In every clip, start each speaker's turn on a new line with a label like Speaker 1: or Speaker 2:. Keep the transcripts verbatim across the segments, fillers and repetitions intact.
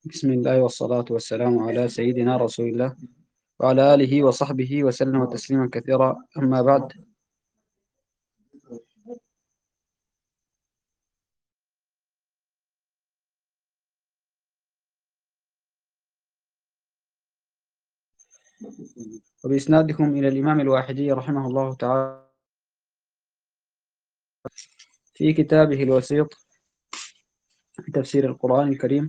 Speaker 1: بسم الله والصلاة والسلام على سيدنا رسول الله وعلى آله وصحبه وسلم تسليما كثيرا، أما بعد. وبإسنادكم إلى الإمام الواحدي رحمه الله تعالى في كتابه الوسيط في تفسير القرآن الكريم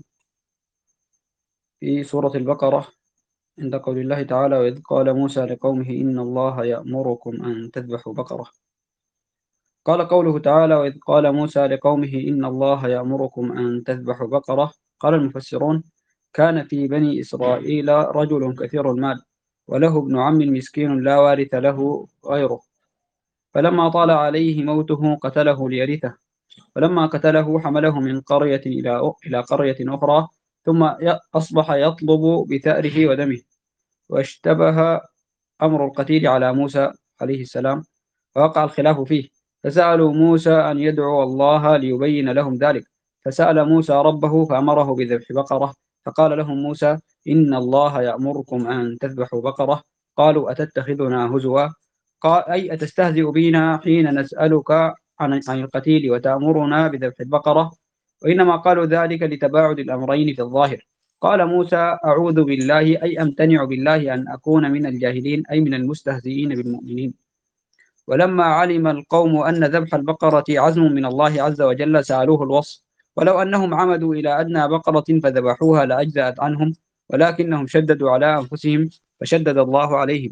Speaker 1: في سورة البقرة عند قول الله تعالى: وإذ قال موسى لقومه إن الله يأمركم أن تذبحوا بقرة. قال قوله تعالى: وإذ قال موسى لقومه إن الله يأمركم أن تذبحوا بقرة. قال المفسرون: كان في بني إسرائيل رجل كثير المال وله ابن عم مسكين لا وارث له غيره، فلما طال عليه موته قتله ليرثه، فلما قتله حمله من قرية إلى إلى قرية أخرى، ثم أصبح يطلب بثأره ودمه، واشتبه أمر القتيل على موسى عليه السلام، فوقع الخلاف فيه، فسألوا موسى أن يدعو الله ليبين لهم ذلك، فسأل موسى ربه فأمره بذبح بقرة، فقال لهم موسى: إن الله يأمركم أن تذبحوا بقرة. قالوا: أتتخذنا هزوا؟ قال: أي أتستهزئ بنا حين نسألك عن عن القتيل وتأمرنا بذبح البقرة؟ وإنما قالوا ذلك لتباعد الأمرين في الظاهر. قال موسى: أعوذ بالله، أي أمتنع بالله أن أكون من الجاهلين، أي من المستهزئين بالمؤمنين. ولما علم القوم أن ذبح البقرة عزم من الله عز وجل سألوه الوصف، ولو أنهم عمدوا إلى أدنى بقرة فذبحوها لأجزأت عنهم، ولكنهم شددوا على أنفسهم فشدد الله عليهم.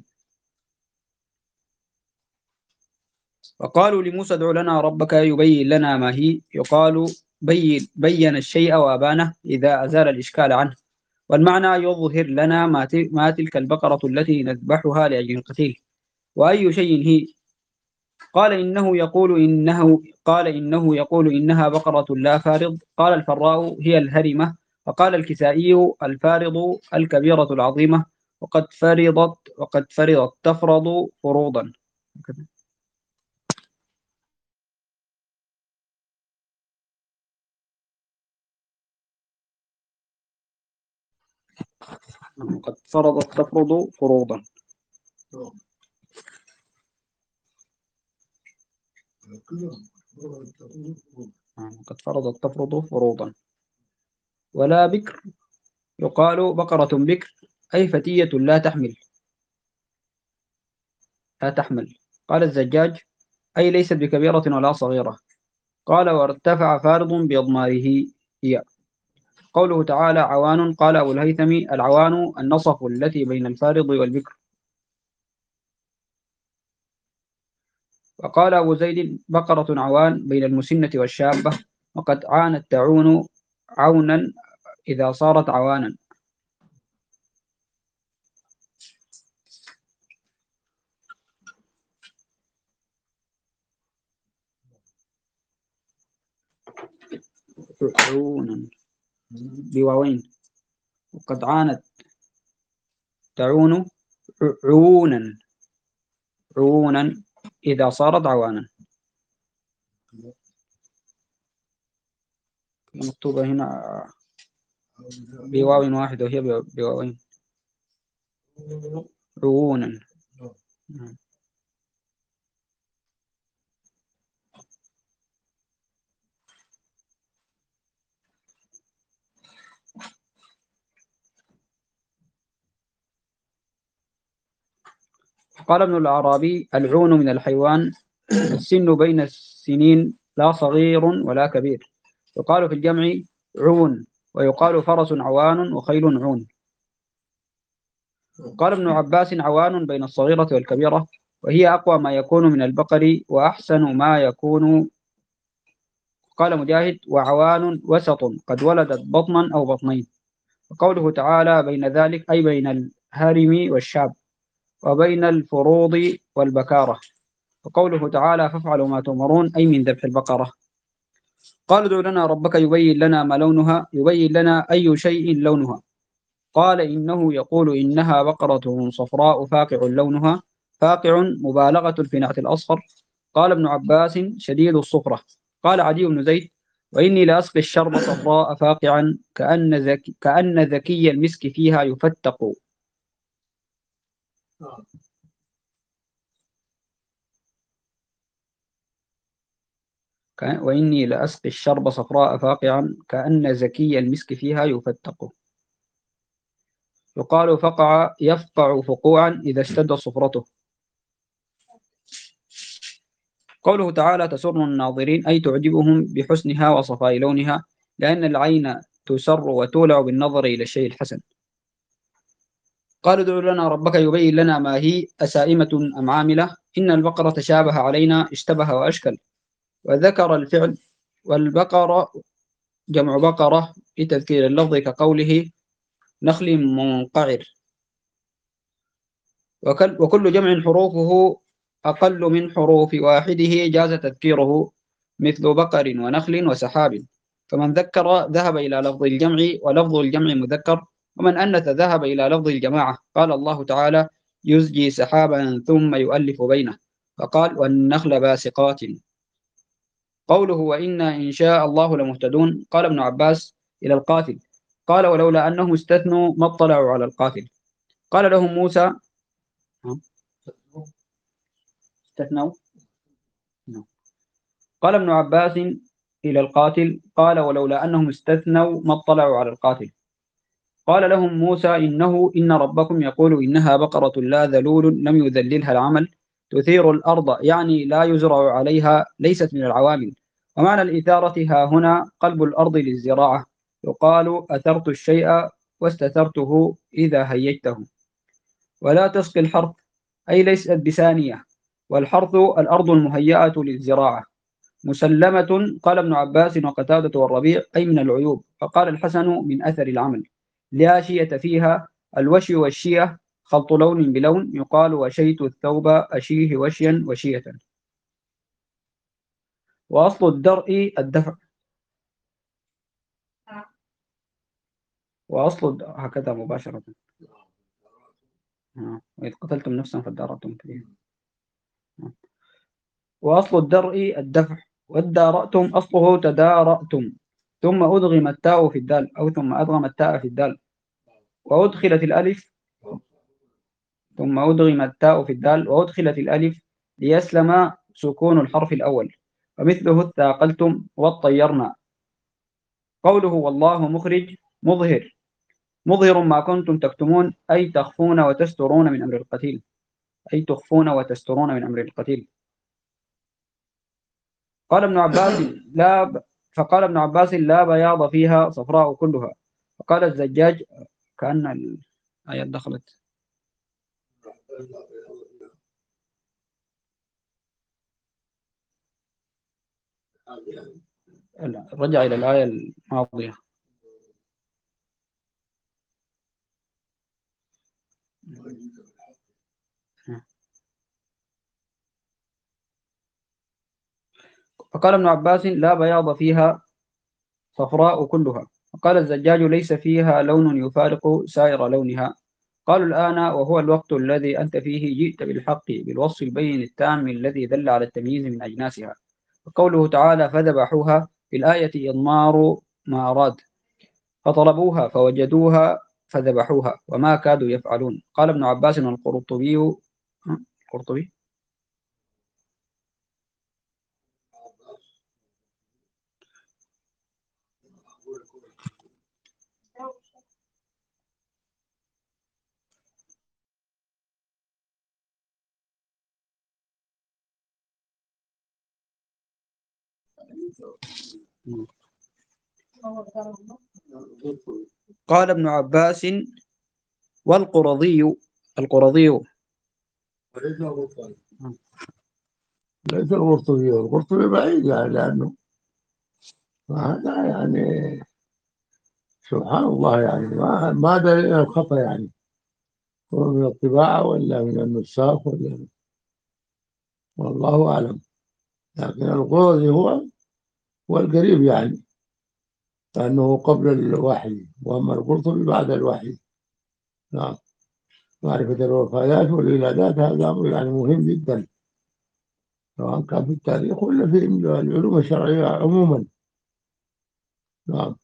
Speaker 1: وقالوا لموسى: ادع لنا ربك يبين لنا ما هي. يقال بين, بين الشيء وأبانه إذا أزال الإشكال عنه، والمعنى يظهر لنا ما, ما تلك البقرة التي نذبحها لأجل القتيل، وأي شيء هي. قال إنه يقول إنه قال إنه يقول إنها بقرة لا فارض. قال الفراء: هي الهرمة. وقال الكسائي: الفارض الكبيرة العظيمة، وقد فرضت وقد فرضت تفرض فروضا. قد فرضت تفرض فروضا. قد فرضت تفرض فروضا. ولا بكر. يقال بقرة بكر أي فتية لا تحمل لا تحمل. قال الزجاج: أي ليست بكبيرة ولا صغيرة. قال: وارتفع فارض بإضماره هي. قوله تعالى: عوان. قال أبو الهيثم: العوان النصف التي بين الفارض والبكر. وقال أبو زيد: بقرة عوان بين المسنة والشابة، وقد عانت تعون عونا إذا صارت عوانا. عونا بواوين. وقد عانت تعون عونا عونا إذا صارت عوانا. مكتوبة هنا بواو واحد وهي بواوين. عونا. قال ابن الأعرابي: العون من الحيوان السن بين السنين، لا صغير ولا كبير. يقال في الجمع عون، ويقال فرس عوان وخيل عون. قال ابن عباس: عوان بين الصغيرة والكبيرة، وهي أقوى ما يكون من البقر وأحسن ما يكون. قال مجاهد: وعوان وسط قد ولدت بطنا أو بطنين. وقوله تعالى: بين ذلك أي بين الهرم والشاب، وبين الفروض والبكارة. وقوله تعالى: فافعلوا ما تؤمرون أي من ذبح البقرة. قال: ادع لنا ربك يبين لنا ما لونها. يبين لنا أي شيء لونها. قال: إنه يقول إنها بقرة صفراء فاقع لونها. فاقع مبالغة في نعت الأصفر. قال ابن عباس: شديد الصفرة. قال عدي بن زيد: وإني لأسقي الشرب صفراء فاقعا كأن ذكي, كأن ذكي المسك فيها يفتق. وإني لأسقي الشرب صفراء فاقعا كأن ذكي المسك فيها يفتق. يقال فقع يفقع فقوعا إذا اشتد صفرته. قوله تعالى تسر الناظرين أي تعجبهم بحسنها وصفاء لونها، لأن العين تسر وتولع بالنظر إلى الشيء الحسن. قالوا ادع لنا ربك يبين لنا ما هي أسائمة أم عاملة، إن البقرة تشابه علينا اشتبه وأشكل. وذكر الفعل والبقرة جمع بقرة لتذكير اللفظ كقوله نخل منقعر. وكل جمع حروفه أقل من حروف واحده جاز تذكيره، مثل بقر ونخل وسحاب. فمن ذكر ذهب إلى لفظ الجمع، ولفظ الجمع مذكر. ومن أنث ذهب إلى لفظ الجماعة. قال الله تعالى يزجي سحابا ثم يؤلف بينه، فقال والنخل باسقات. قوله وإنا إن شاء الله لمهتدون. قال ابن عباس إلى القاتل، قال ولولا أنهم استثنوا ما اطلعوا على القاتل. قال لهم موسى استثنوا. قال ابن عباس إلى القاتل، قال ولولا أنهم استثنوا ما اطلعوا على القاتل. قال لهم موسى إنه إن ربكم يقول إنها بقرة لا ذلول لم يذللها العمل تثير الأرض، يعني لا يزرع عليها، ليست من العوامل. ومعنى الإثارة ها هنا قلب الأرض للزراعة، يقال أثرت الشيء واستثرته إذا هيجته. ولا تسقي الحرث أي ليست بثانية، والحرث الأرض المهيئة للزراعة. مسلمة قال ابن عباس وقتادة والربيع أي من العيوب. فقال الحسن من أثر العمل، لا شية فيها. الوشي والشية خلط لون بلون، يقال وشيت الثوب أشيه وشيا وشية. وأصل الدرء الدفع. وأصل هكذا مباشرة. وإذ قتلتم نفسا فادارأتم فيها. وأصل الدرء الدفع، والدارأتم أصله تدارأتم، ثم أدغم التاء في الدال، أو ثم أدغم التاء في الدال وأدخلت الألف ثم أدغم التاء في الدال وأدخلت الألف ليسلم سكون الحرف الأول، ومثله الثاقلتم والطيرنا. قوله والله مخرج مظهر، مظهر ما كنتم تكتمون أي تخفون وتسترون من أمر القتيل، أي تخفون وتسترون من أمر القتيل. قال ابن عباس لا ب... فقال ابن عباس لا بياض فيها صفراء كلها. فقال الزجاج كأن الآيات دخلت. رجع إلى الآية الماضية. فقال ابن عباس لا بياض فيها صفراء كلها. وقال الزجاج ليس فيها لون يفارق سائر لونها. قالوا الآن وهو الوقت الذي أنت فيه جئت بالحق بالوصف البين التام الذي دل على التمييز من أجناسها. وقوله تعالى فذبحوها في الآية إضمار ما أراد، فطلبوها فوجدوها فذبحوها وما كادوا يفعلون. قال ابن عباس والقرطبي القرطبي قال ابن عباس والقرضي القرضي
Speaker 2: ليس القرطبي، القرطبي بعيد يعني، لأنه هذا يعني سبحان الله يعني ما ما دليل الخطأ يعني، هو من الطباعة ولا من النساخ ولا، والله أعلم. لكن القرطبي هو هو القريب يعني، لأنه قبل الوحي، وأما القرطبي بعد الوحي. نعم. معرفة الوفيات والولادات هذا أمر يعني مهم جدا، سواء كان في التاريخ ولا في العلوم الشرعية عموما. نعم.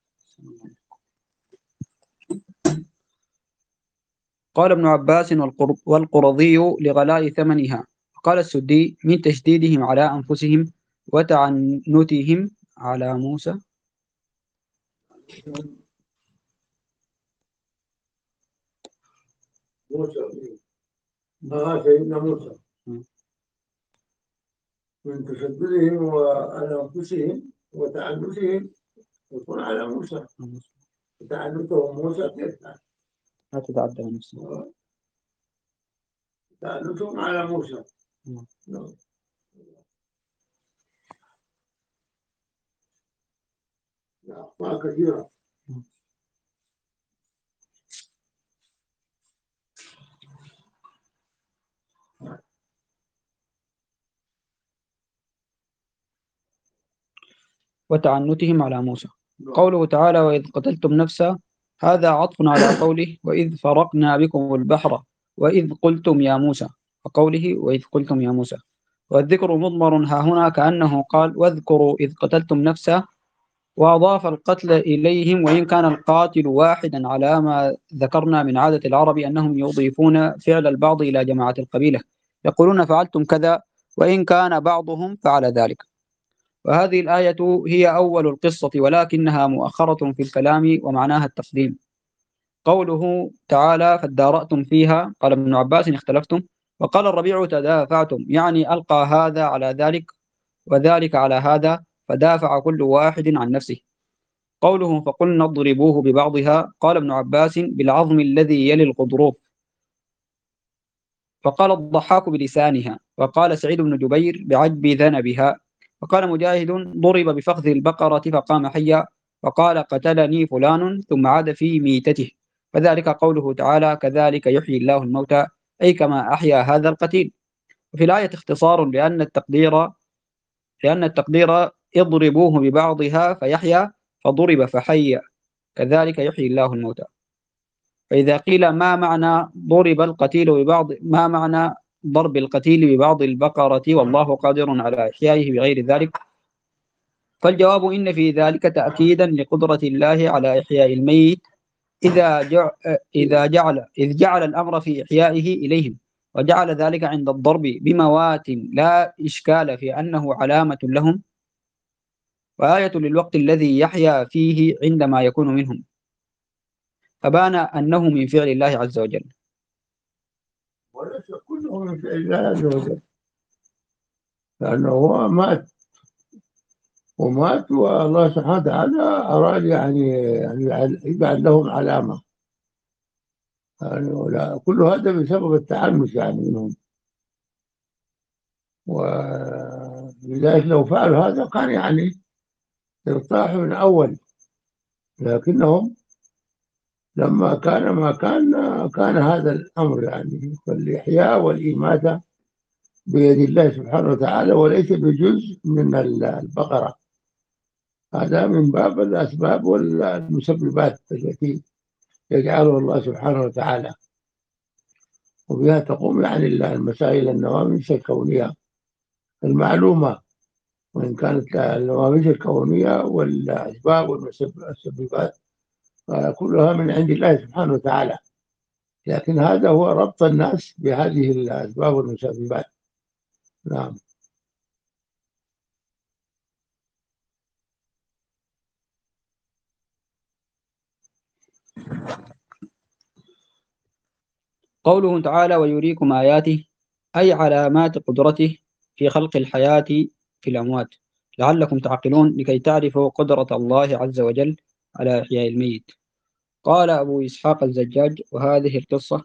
Speaker 1: قال ابن عباس والقرضي لغلاء ثمنها. قال السدي من تشديدهم على أنفسهم وتعنتهم على موسى.
Speaker 2: موسى آه سيدنا موسى من تشددهم على أنفسهم وتعنتهم يكون على موسى. تعنتهم موسى كيف؟
Speaker 1: لا تتعدى نفسه.
Speaker 2: تعنتهم على موسى. نعم. أخطاء كثيرة.
Speaker 1: وتعنتهم على موسى. قوله تعالى وإذ قتلتم نفسا، هذا عطف على قوله وإذ فرقنا بكم البحر وإذ قلتم يا موسى، وقوله وإذ قلتم يا موسى. والذكر مضمر ها هنا كأنه قال واذكروا إذ قتلتم نفسا، وأضاف القتل إليهم، وإن كان القاتل واحدا على ما ذكرنا من عادة العرب أنهم يضيفون فعل البعض إلى جماعة القبيلة، يقولون فعلتم كذا وإن كان بعضهم فعل ذلك. وهذه الآية هي أول القصة ولكنها مؤخرة في الكلام ومعناها التقديم. قوله تعالى فادارأتم فيها، قال ابن عباس اختلفتم، وقال الربيع تدافعتم، يعني ألقى هذا على ذلك وذلك على هذا فدافع كل واحد عن نفسه. قوله فقلنا اضربوه ببعضها، قال ابن عباس بالعظم الذي يلي الغضروف، فقال الضحاك بلسانها، وقال سعيد بن جبير بعجب ذنبها، وقال مجاهد ضرب بفخذ البقرة فقام حيا، وقال قتلني فلان ثم عاد في ميتته، وذلك قوله تعالى كذلك يحيي الله الموتى، أي كما أحيا هذا القتيل. وفي الآية اختصار لأن التقدير لأن التقدير اضربوه ببعضها فيحيا، فضرب فحيا، كذلك يحيي الله الموتى. فإذا قيل ما معنى ضرب القتيل ببعض ما معنى ضرب القتيل ببعض البقرة والله قادر على إحيائه بغير ذلك، فالجواب إن في ذلك تأكيدا لقدرة الله على إحياء الميت إذا جعل إذا جعل إذ جعل الأمر في إحيائه إليهم، وجعل ذلك عند الضرب بموات لا إشكال في أنه علامة لهم، وآية للوقت الذي يحيا فيه عندما يكون منهم، فبان أنه من فعل الله عز وجل.
Speaker 2: وليس كله من فعل الله عز وجل، لأنه هو مات ومات والله سبحانه وتعالى أراد يعني يعني يجعل لهم علامة، يعني كل هذا بسبب التعنت يعني منهم، ولذلك لو فعلوا هذا كان يعني ارتاحوا من أول، لكنهم لما كان ما كان كان هذا الأمر يعني فالإحياء والإماتة بيد الله سبحانه وتعالى وليس بجزء من البقرة. هذا من باب الأسباب والمسببات التي يجعلها الله سبحانه وتعالى، وبها تقوم يعني المسائل النواميس الكونية المعلومة، وإن كانت النواميس الكونية والأسباب والمسببات كلها من عند الله سبحانه وتعالى، لكن هذا هو ربط الناس بهذه الأسباب والمسببات. نعم.
Speaker 1: قوله تعالى ويريكم آياته، أي علامات قدرته في خلق الحياة في الأموات لعلكم تعقلون، لكي تعرفوا قدرة الله عز وجل على إحياء الميت. قال أبو إسحاق الزجاج وهذه القصة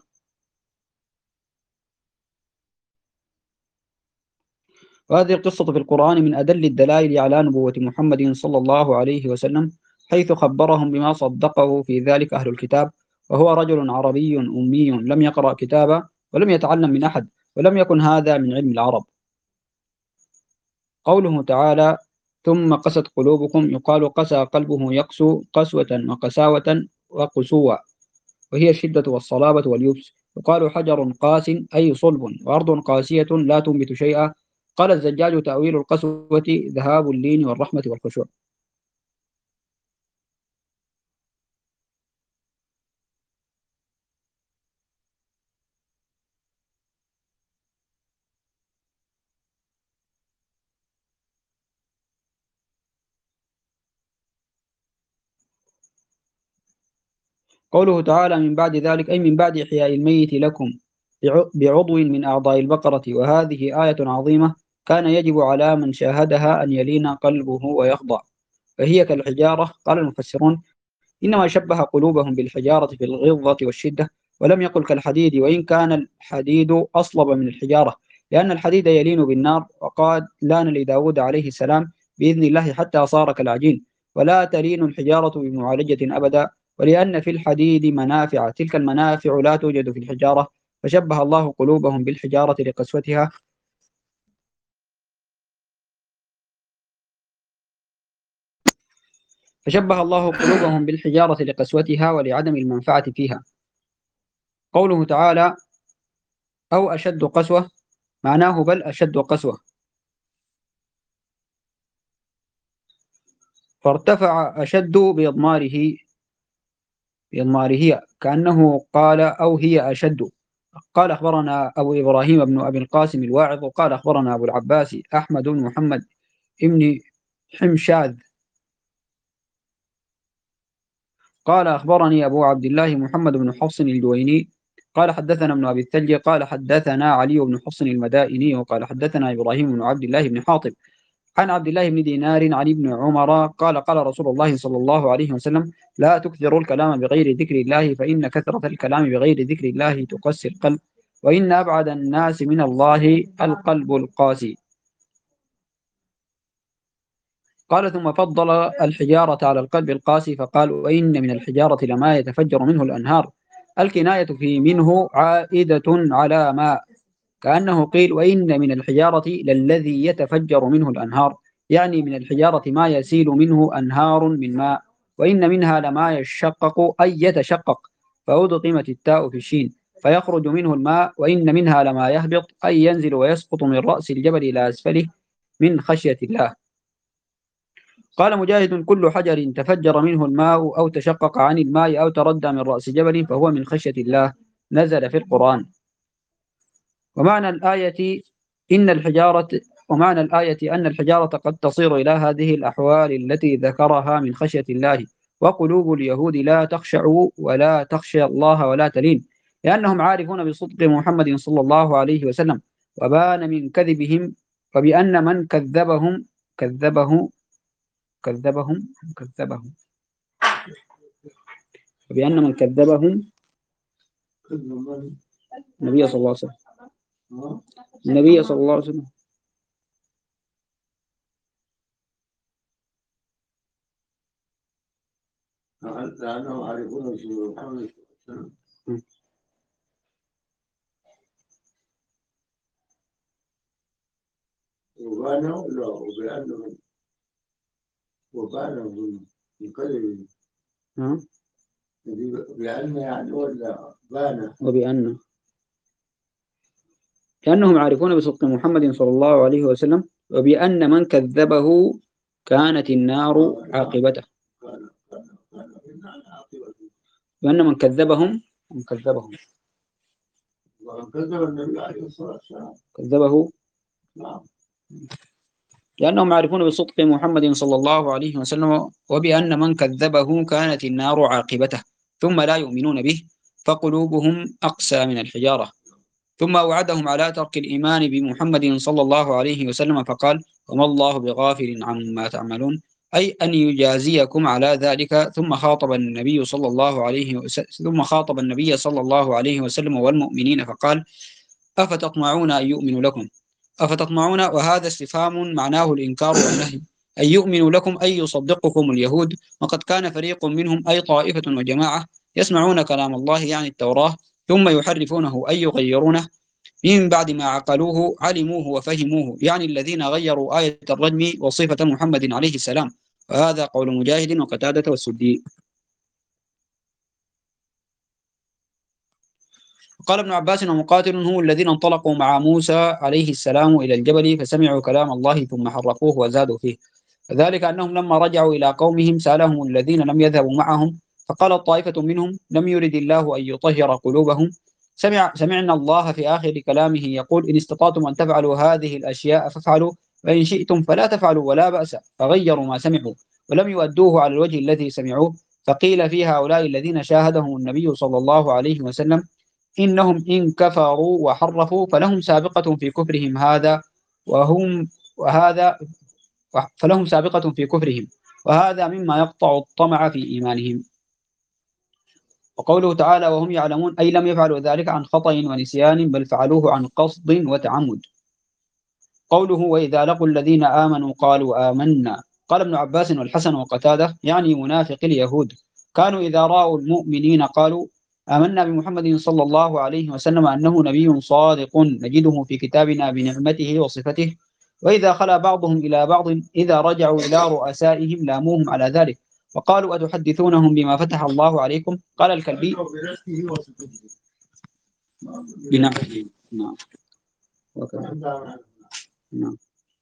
Speaker 1: وهذه القصة في القرآن من أدل الدلائل على نبوة محمد صلى الله عليه وسلم، حيث خبرهم بما صدقه في ذلك أهل الكتاب، وهو رجل عربي أمي لم يقرأ كتابا ولم يتعلم من أحد، ولم يكن هذا من علم العرب. قوله تعالى ثم قست قلوبكم، يقال قسى قلبه يقسو قسوة وقساوة وقسوة، وهي الشدة والصلابة واليبس. يقال حجر قاس أي صلب، وأرض قاسية لا تنبت شيئا. قال الزجاج تأويل القسوة ذهاب اللين والرحمة والخشوع. قوله تعالى من بعد ذلك أي من بعد إحياء الميت لكم بعضو من أعضاء البقرة، وهذه آية عظيمة كان يجب على من شاهدها أن يلين قلبه ويخضع، فهي كالحجارة. قال المفسرون إنما شبه قلوبهم بالحجارة في الغلظة والشدة، ولم يقل كالحديد، وإن كان الحديد أصلب من الحجارة، لأن الحديد يلين بالنار، وقد لان لداود عليه السلام بإذن الله حتى صار كالعجين، ولا تلين الحجارة بمعالجة أبدا، ولأن في الحديد منافع، تلك المنافع لا توجد في الحجارة، فشبه الله قلوبهم بالحجارة لقسوتها فشبه الله قلوبهم بالحجارة لقسوتها ولعدم المنفعة فيها. قوله تعالى أو أشد قسوة معناه بل أشد قسوة، فارتفع أشد بإضماره بإضماره كأنه قال أو هي أشد. قال أخبرنا أبو إبراهيم بن أبي القاسم الواعظ، وقال أخبرنا أبو العباس أحمد بن محمد ابن حمشاذ قال أخبرني أبو عبد الله محمد بن حفص الجويني قال حدثنا ابن أبي الثلج قال حدثنا علي بن حفص المدائني وقال حدثنا إبراهيم بن عبد الله بن حاطب عن عبد الله بن دينار عن ابن عمر قال قال رسول الله صلى الله عليه وسلم لا تكثروا الكلام بغير ذكر الله، فإن كثرة الكلام بغير ذكر الله تقسي القلب، وإن أبعد الناس من الله القلب القاسي. قال ثم فضل الحجارة على القلب القاسي فقال وإن من الحجارة لما يتفجر منه الأنهار. الكناية في منه عائدة على ما، كأنه قيل وإن من الحجارة للذي يتفجر منه الأنهار، يعني من الحجارة ما يسيل منه أنهار من ماء، وإن منها لما يشقق أي يتشقق، فأدغمت التاء في الشين فيخرج منه الماء، وإن منها لما يهبط أي ينزل ويسقط من رأس الجبل إلى أسفله من خشية الله. قال مجاهد كل حجر تفجر منه الماء أو تشقق عن الماء أو تردى من رأس جبل فهو من خشية الله، نزل في القرآن. ومعنى الآية إن الحجارة ومعنى الآية أن الحجارة قد تصير إلى هذه الأحوال التي ذكرها من خشية الله، وقلوب اليهود لا تخشع ولا تخشى الله ولا تلين، لأنهم عارفون بصدق محمد صلى الله عليه وسلم، وبان من كذبهم، وبأن من كذبهم كذبه كذبهم كذبهم وبأن من كذبهم النبي صلى الله عليه وسلم النبي صلى الله عليه وسلم
Speaker 2: لأنهم عارفون محمد صلى الله عليه وسلم وبانوا لا وبأنهم وبانوا من كذب بأن يعني ولا بان
Speaker 1: وبأن لأنهم عارفون بصدق محمد صلى الله عليه وسلم، وبأن من كذبه كانت النار عاقبته، وأن من كذبهم من كذبهم
Speaker 2: كذب النبي عليه الصلاة والسلام
Speaker 1: كذبه
Speaker 2: نعم،
Speaker 1: لأنهم عارفون بصدق محمد صلى الله عليه وسلم، وبأن من كذبه كانت النار عاقبته، ثم لا يؤمنون به، فقلوبهم أقسى من الحجارة. ثم وعدهم على ترك الإيمان بمحمد صلى الله عليه وسلم فقال وما الله بغافل عما تعملون، أي أن يجازيكم على ذلك. ثم خاطب النبي صلى الله عليه وسلم ثم خاطب النبي صلى الله عليه وسلم والمؤمنين فقال أفتطمعون أن يؤمنوا لكم أفتطمعون وهذا استفهام معناه الإنكار والنهي، أن يؤمنوا لكم أي يصدقكم اليهود، وقد كان فريق منهم أي طائفة وجماعة يسمعون كلام الله يعني التوراة ثم يحرفونه أي يغيرونه من بعد ما عقلوه علموه وفهموه، يعني الذين غيروا آية الرجم وصفة محمد عليه السلام. وهذا قول مجاهد وقتادة والسدي. قال ابن عباس ومقاتل هم الذين انطلقوا مع موسى عليه السلام إلى الجبل فسمعوا كلام الله ثم حرفوه وزادوا فيه، وذلك أنهم لما رجعوا إلى قومهم سألهم الذين لم يذهبوا معهم، فقال طائفة منهم لم يرد الله أن يطهر قلوبهم، سمع سمعنا الله في آخر كلامه يقول إن استطعتم أن تفعلوا هذه الأشياء فافعلوا، وإن شئتم فلا تفعلوا ولا بأس، فغيروا ما سمعوا ولم يؤدوه على الوجه الذي سمعوه، فقيل في هؤلاء الذين شاهدهم النبي صلى الله عليه وسلم إنهم إن كفروا وحرفوا فلهم سابقة في كفرهم هذا وهم وهذا فلهم سابقة في كفرهم، وهذا مما يقطع الطمع في إيمانهم. وقوله تعالى وهم يعلمون أي لم يفعلوا ذلك عن خطأ ونسيان بل فعلوه عن قصد وتعمد. قوله وإذا لقوا الذين آمنوا قالوا آمنا، قال ابن عباس والحسن وقتادة يعني منافق اليهود، كانوا إذا رأوا المؤمنين قالوا آمنا بمحمد صلى الله عليه وسلم أنه نبي صادق نجده في كتابنا بنعمته وصفته، وإذا خلا بعضهم إلى بعض إذا رجعوا إلى رؤسائهم لاموهم على ذلك وقالوا أتحدثونهم بما فتح الله عليكم. قال الكلبي بنعمته. نعم وكذا. نعم.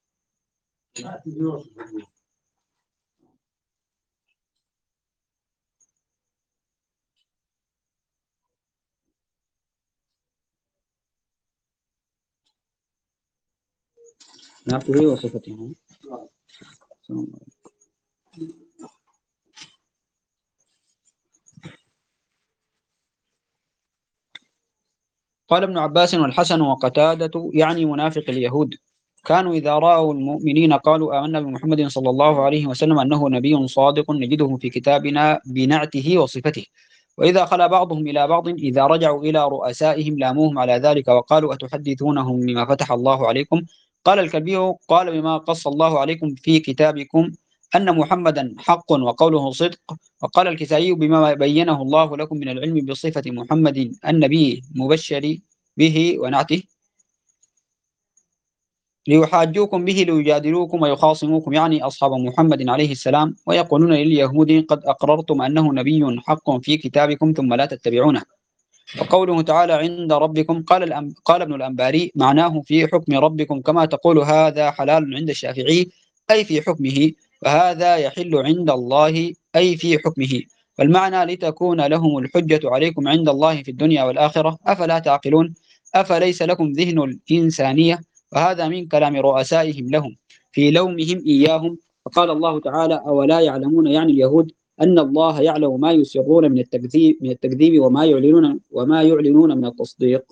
Speaker 1: نعته وصفته. قال ابن عباس والحسن وقتادة يعني منافق اليهود، كانوا إذا رأوا المؤمنين قالوا آمنا بمحمد صلى الله عليه وسلم أنه نبي صادق نجده في كتابنا بنعته وصفته، وإذا خلا بعضهم إلى بعض إذا رجعوا إلى رؤسائهم لاموهم على ذلك وقالوا أتحدثونهم بما فتح الله عليكم. قال الكلبي قال بما قص الله عليكم في كتابكم أن محمدا حق وقوله صدق. وقال الكسائي بما بينه الله لكم من العلم بصفة محمد النبي مبشر به ونعته ليحاجوكم به ليجادلوكم ويخاصموكم يعني أصحاب محمد عليه السلام، ويقولون لليهود قد أقررتم أنه نبي حق في كتابكم ثم لا تتبعونه. وقوله تعالى عند ربكم قال, الأم قال ابن الأنباري معناه في حكم ربكم كما تقول هذا حلال عند الشافعي أي في حكمه، وهذا يحل عند الله أي في حكمه، والمعنى لتكون لهم الحجة عليكم عند الله في الدنيا والآخرة أفلا تعقلون أفليس لكم ذهن الإنسانية. وهذا من كلام رؤسائهم لهم في لومهم إياهم. فقال الله تعالى أولا يعلمون يعني اليهود أن الله يعلم ما يسرون من التكذيب من التكذيب وما يعلنون وما يعلنون من التصديق.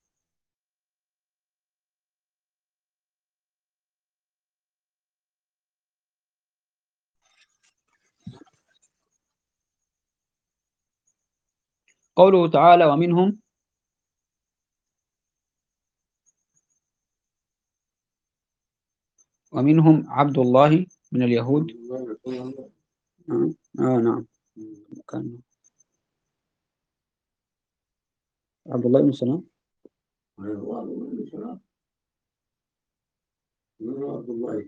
Speaker 1: قوله تعالى ومنهم ومنهم عبد الله من اليهود. آه, آه نعم كان عبد الله بن سلام. عبد الله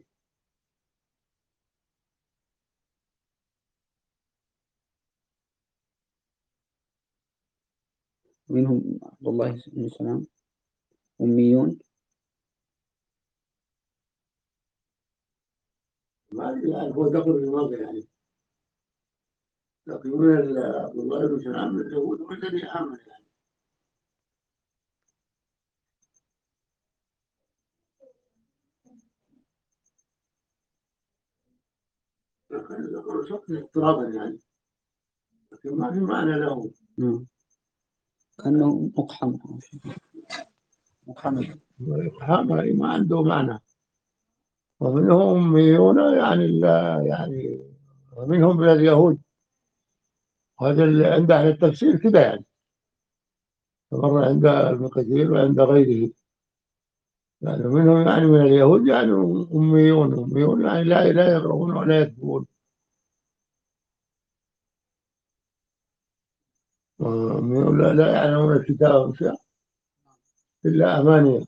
Speaker 1: منهم عبد الله بن سلام أميون. ما يعني هو دخل في الماضي يعني لكن من عبد الله بن سلام اليهود والذي آمن يعني لكن ذكر شخص اضطرابا يعني لكن ما في معنى له. مم. كأنه مقحم مقحم مقحم ما عنده معنى. ومنهم أميون يعني لا يعني ومنهم من اليهود، وهذا اللي عند أهل التفسير كده يعني مر عند ابن كثير وعند غيره يعني منهم يعني من اليهود يعني أميون أميون يعني لا لا يقرؤون ولا يكتبون. أميون لا, لا يعلمون الكتاب والشيء إلا أمانية.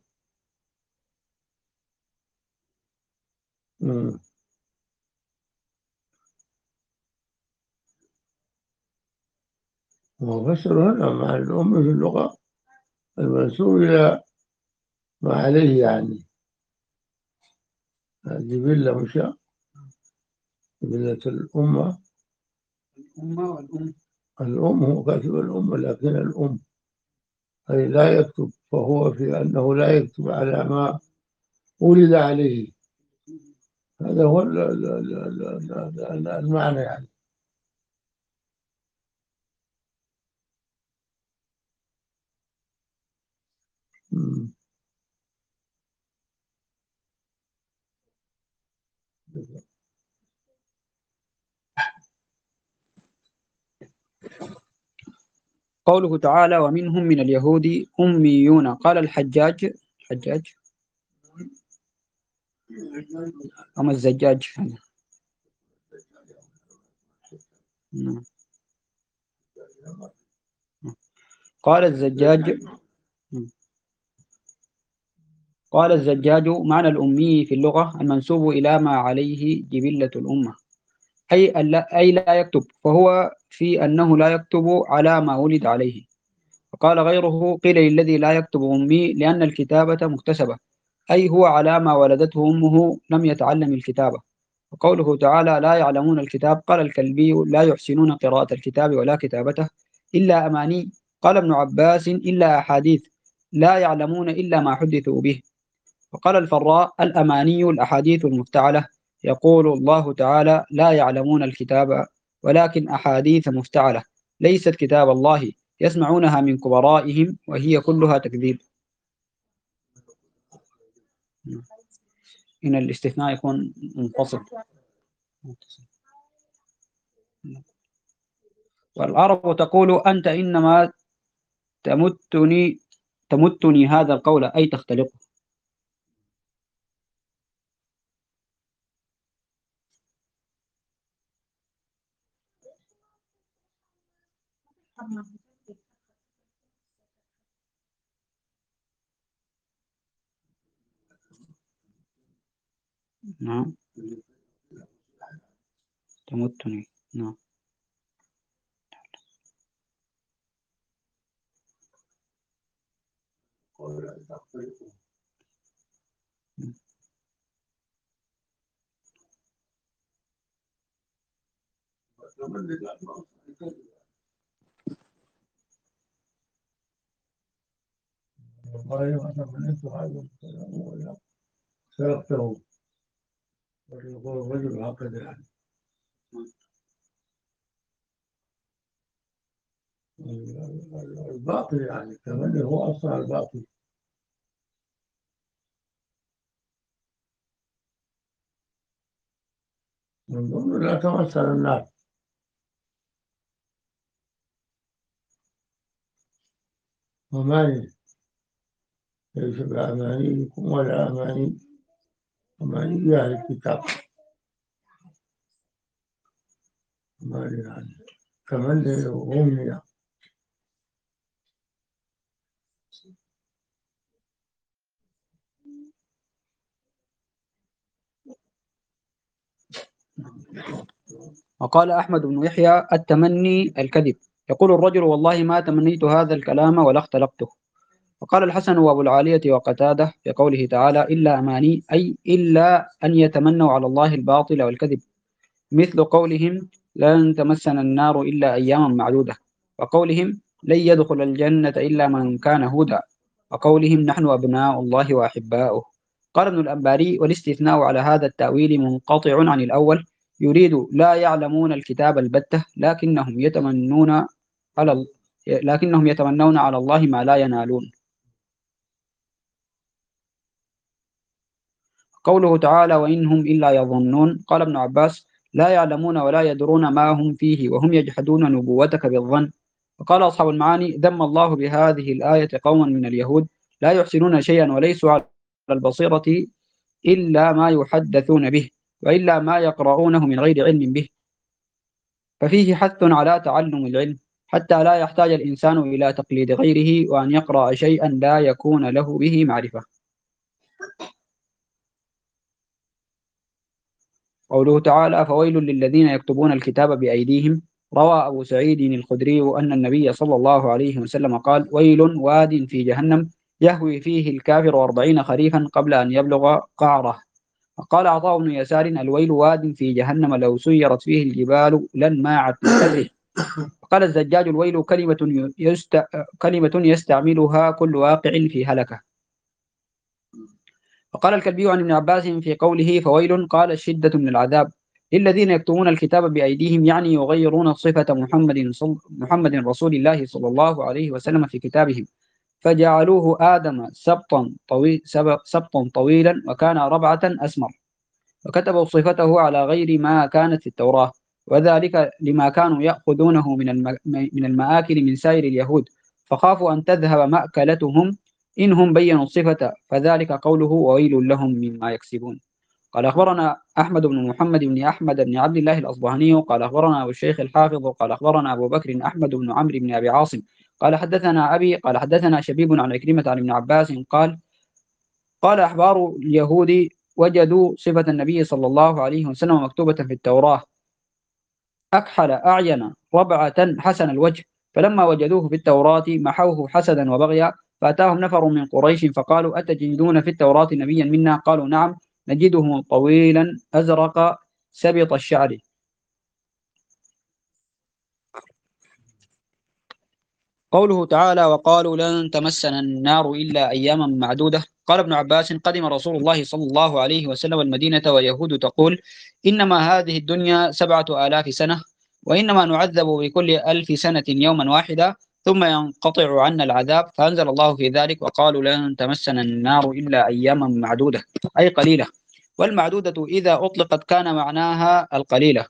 Speaker 1: وفسر هنا مع الأم في اللغة المنسوب إلى ما عليه يعني جبلة مشاء جبلة الأمة. الأمة والأم الأم هو كاتب الأمة لكن الأم أي لا يكتب، فهو في أنه لا يكتب على ما ولد عليه. هذا هو المعنى يعني. قوله تعالى ومنهم من اليهود أميون. قال الحجاج الحجاج أم الزجاج. قال الزجاج قال الزجاج معنى الأمي في اللغة المنسوب إلى ما عليه جبلة الأمة، أي لا أي لا يكتب، فهو في أنه لا يكتب على ما ولد عليه. وقال غيره قيل للذي لا يكتب أمي لأن الكتابة مكتسبة، أي هو على ما ولدته أمه لم يتعلم الكتابة. وقوله تعالى لا يعلمون الكتاب قال الكلبي لا يحسنون قراءة الكتاب ولا كتابته إلا أماني. قال ابن عباس إلا أحاديث لا يعلمون إلا ما حدثوا به. وقال الفراء الأماني الأحاديث المفتعلة. يقول الله تعالى لا يعلمون الكتاب ولكن أحاديث مفتعلة ليست كتاب الله يسمعونها من كبرائهم وهي كلها تكذيب. إن الاستثناء يكون منفصل. والعرب تقول أنت إنما تمتني تمتني هذا القول أي تختلقه. نعم تمتني. نعم.
Speaker 2: والله أنا منيت هذا الكلام ولا سلكته الرجل هكذا يعني. الباطل يعني كمان هو أصلا الباطل من ضمن لا تمثل الناس. أماني ليس بأمانيكم ولا أماني أماني أهل الكتاب. أماني يعني كمان هم
Speaker 1: وقال أحمد بن يحيى التمني الكذب. يقول الرجل والله ما تمنيت هذا الكلام ولا اختلقته. وقال الحسن وأبو العالية وقتادة في قوله تعالى إلا أماني أي إلا أن يتمنوا على الله الباطل والكذب، مثل قولهم لن تمسنا النار إلا أياما معدودة، وقولهم لن يدخل الجنة إلا من كان هودا، وقولهم نحن أبناء الله وأحباؤه. قال ابن الأنباري والاستثناء على هذا التأويل منقطع عن الأول، يريد لا يعلمون الكتاب البتة لكنهم يتمنون على لكنهم يتمنون على الله ما لا ينالون. قوله تعالى وإنهم إلا يظنون. قال ابن عباس لا يعلمون ولا يدرون ما هم فيه وهم يجحدون نبوتك بالظن. وقال أصحاب المعاني ذم الله بهذه الآية قوما من اليهود لا يحسنون شيئا وليسوا على البصيرة إلا ما يحدثون به وإلا ما يقرؤونه من غير علم به، ففيه حث على تعلم العلم حتى لا يحتاج الإنسان إلى تقليد غيره وأن يقرأ شيئا لا يكون له به معرفة. قوله تعالى فويل للذين يكتبون الكتاب بأيديهم. روى أبو سعيد الخدري أن النبي صلى الله عليه وسلم قال ويل واد في جهنم يهوي فيه الكافر أربعين خريفا قبل أن يبلغ قعره. وقال عطاء بن يسار الويل واد في جهنم لو سيرت فيه الجبال لانماعت من كثره. وقال الزجاج الويل كلمة, يست... كلمة يستعملها كل واقع في هلكة. وقال الكلبي عن ابن عباس في قوله فويل قال الشدة من العذاب للذين يكتبون الكتاب بأيديهم، يعني يغيرون صفة محمد صل... محمد رسول الله صلى الله عليه وسلم في كتابهم فجعلوه آدم سبطا طويل سبطا طويلا وكان ربعة أسمر. وكتبوا صفته على غير ما كانت في التوراة، وذلك لما كانوا يأخذونه من الم- من المآكل من سائر اليهود، فخافوا أن تذهب مأكلتهم إنهم بينوا الصفة، فذلك قوله وويل لهم مما يكسبون. قال أخبرنا أحمد بن محمد بن أحمد بن عبد الله الأصبهاني قال أخبرنا أبو الشيخ الحافظ قال أخبرنا أبو بكر أحمد بن عمرو بن أبي عاصم قال حدثنا أبي قال حدثنا شبيب عن عكرمة عن ابن عباس قال قال أحبار اليهود وجدوا صفة النبي صلى الله عليه وسلم مكتوبة في التوراة: أكحل أعين ربعة حسن الوجه، فلما وجدوه في التوراة محوه حسدا وبغيا، فأتاهم نفر من قريش فقالوا أتجدون في التوراة نبيا منا؟ قالوا نعم نجده طويلا أزرق سبط الشعر. قوله تعالى وقالوا لن تمسنا النار إلا أياما معدودة. قال ابن عباس قدم رسول الله صلى الله عليه وسلم المدينة واليهود تقول إنما هذه الدنيا سبعة آلاف سنة، وإنما نعذب بكل ألف سنة يوما واحدا ثم ينقطع عنا العذاب، فأنزل الله في ذلك وقالوا لن تمسنا النار إلا أياما معدودة أي قليلة، والمعدودة إذا أطلقت كان معناها القليلة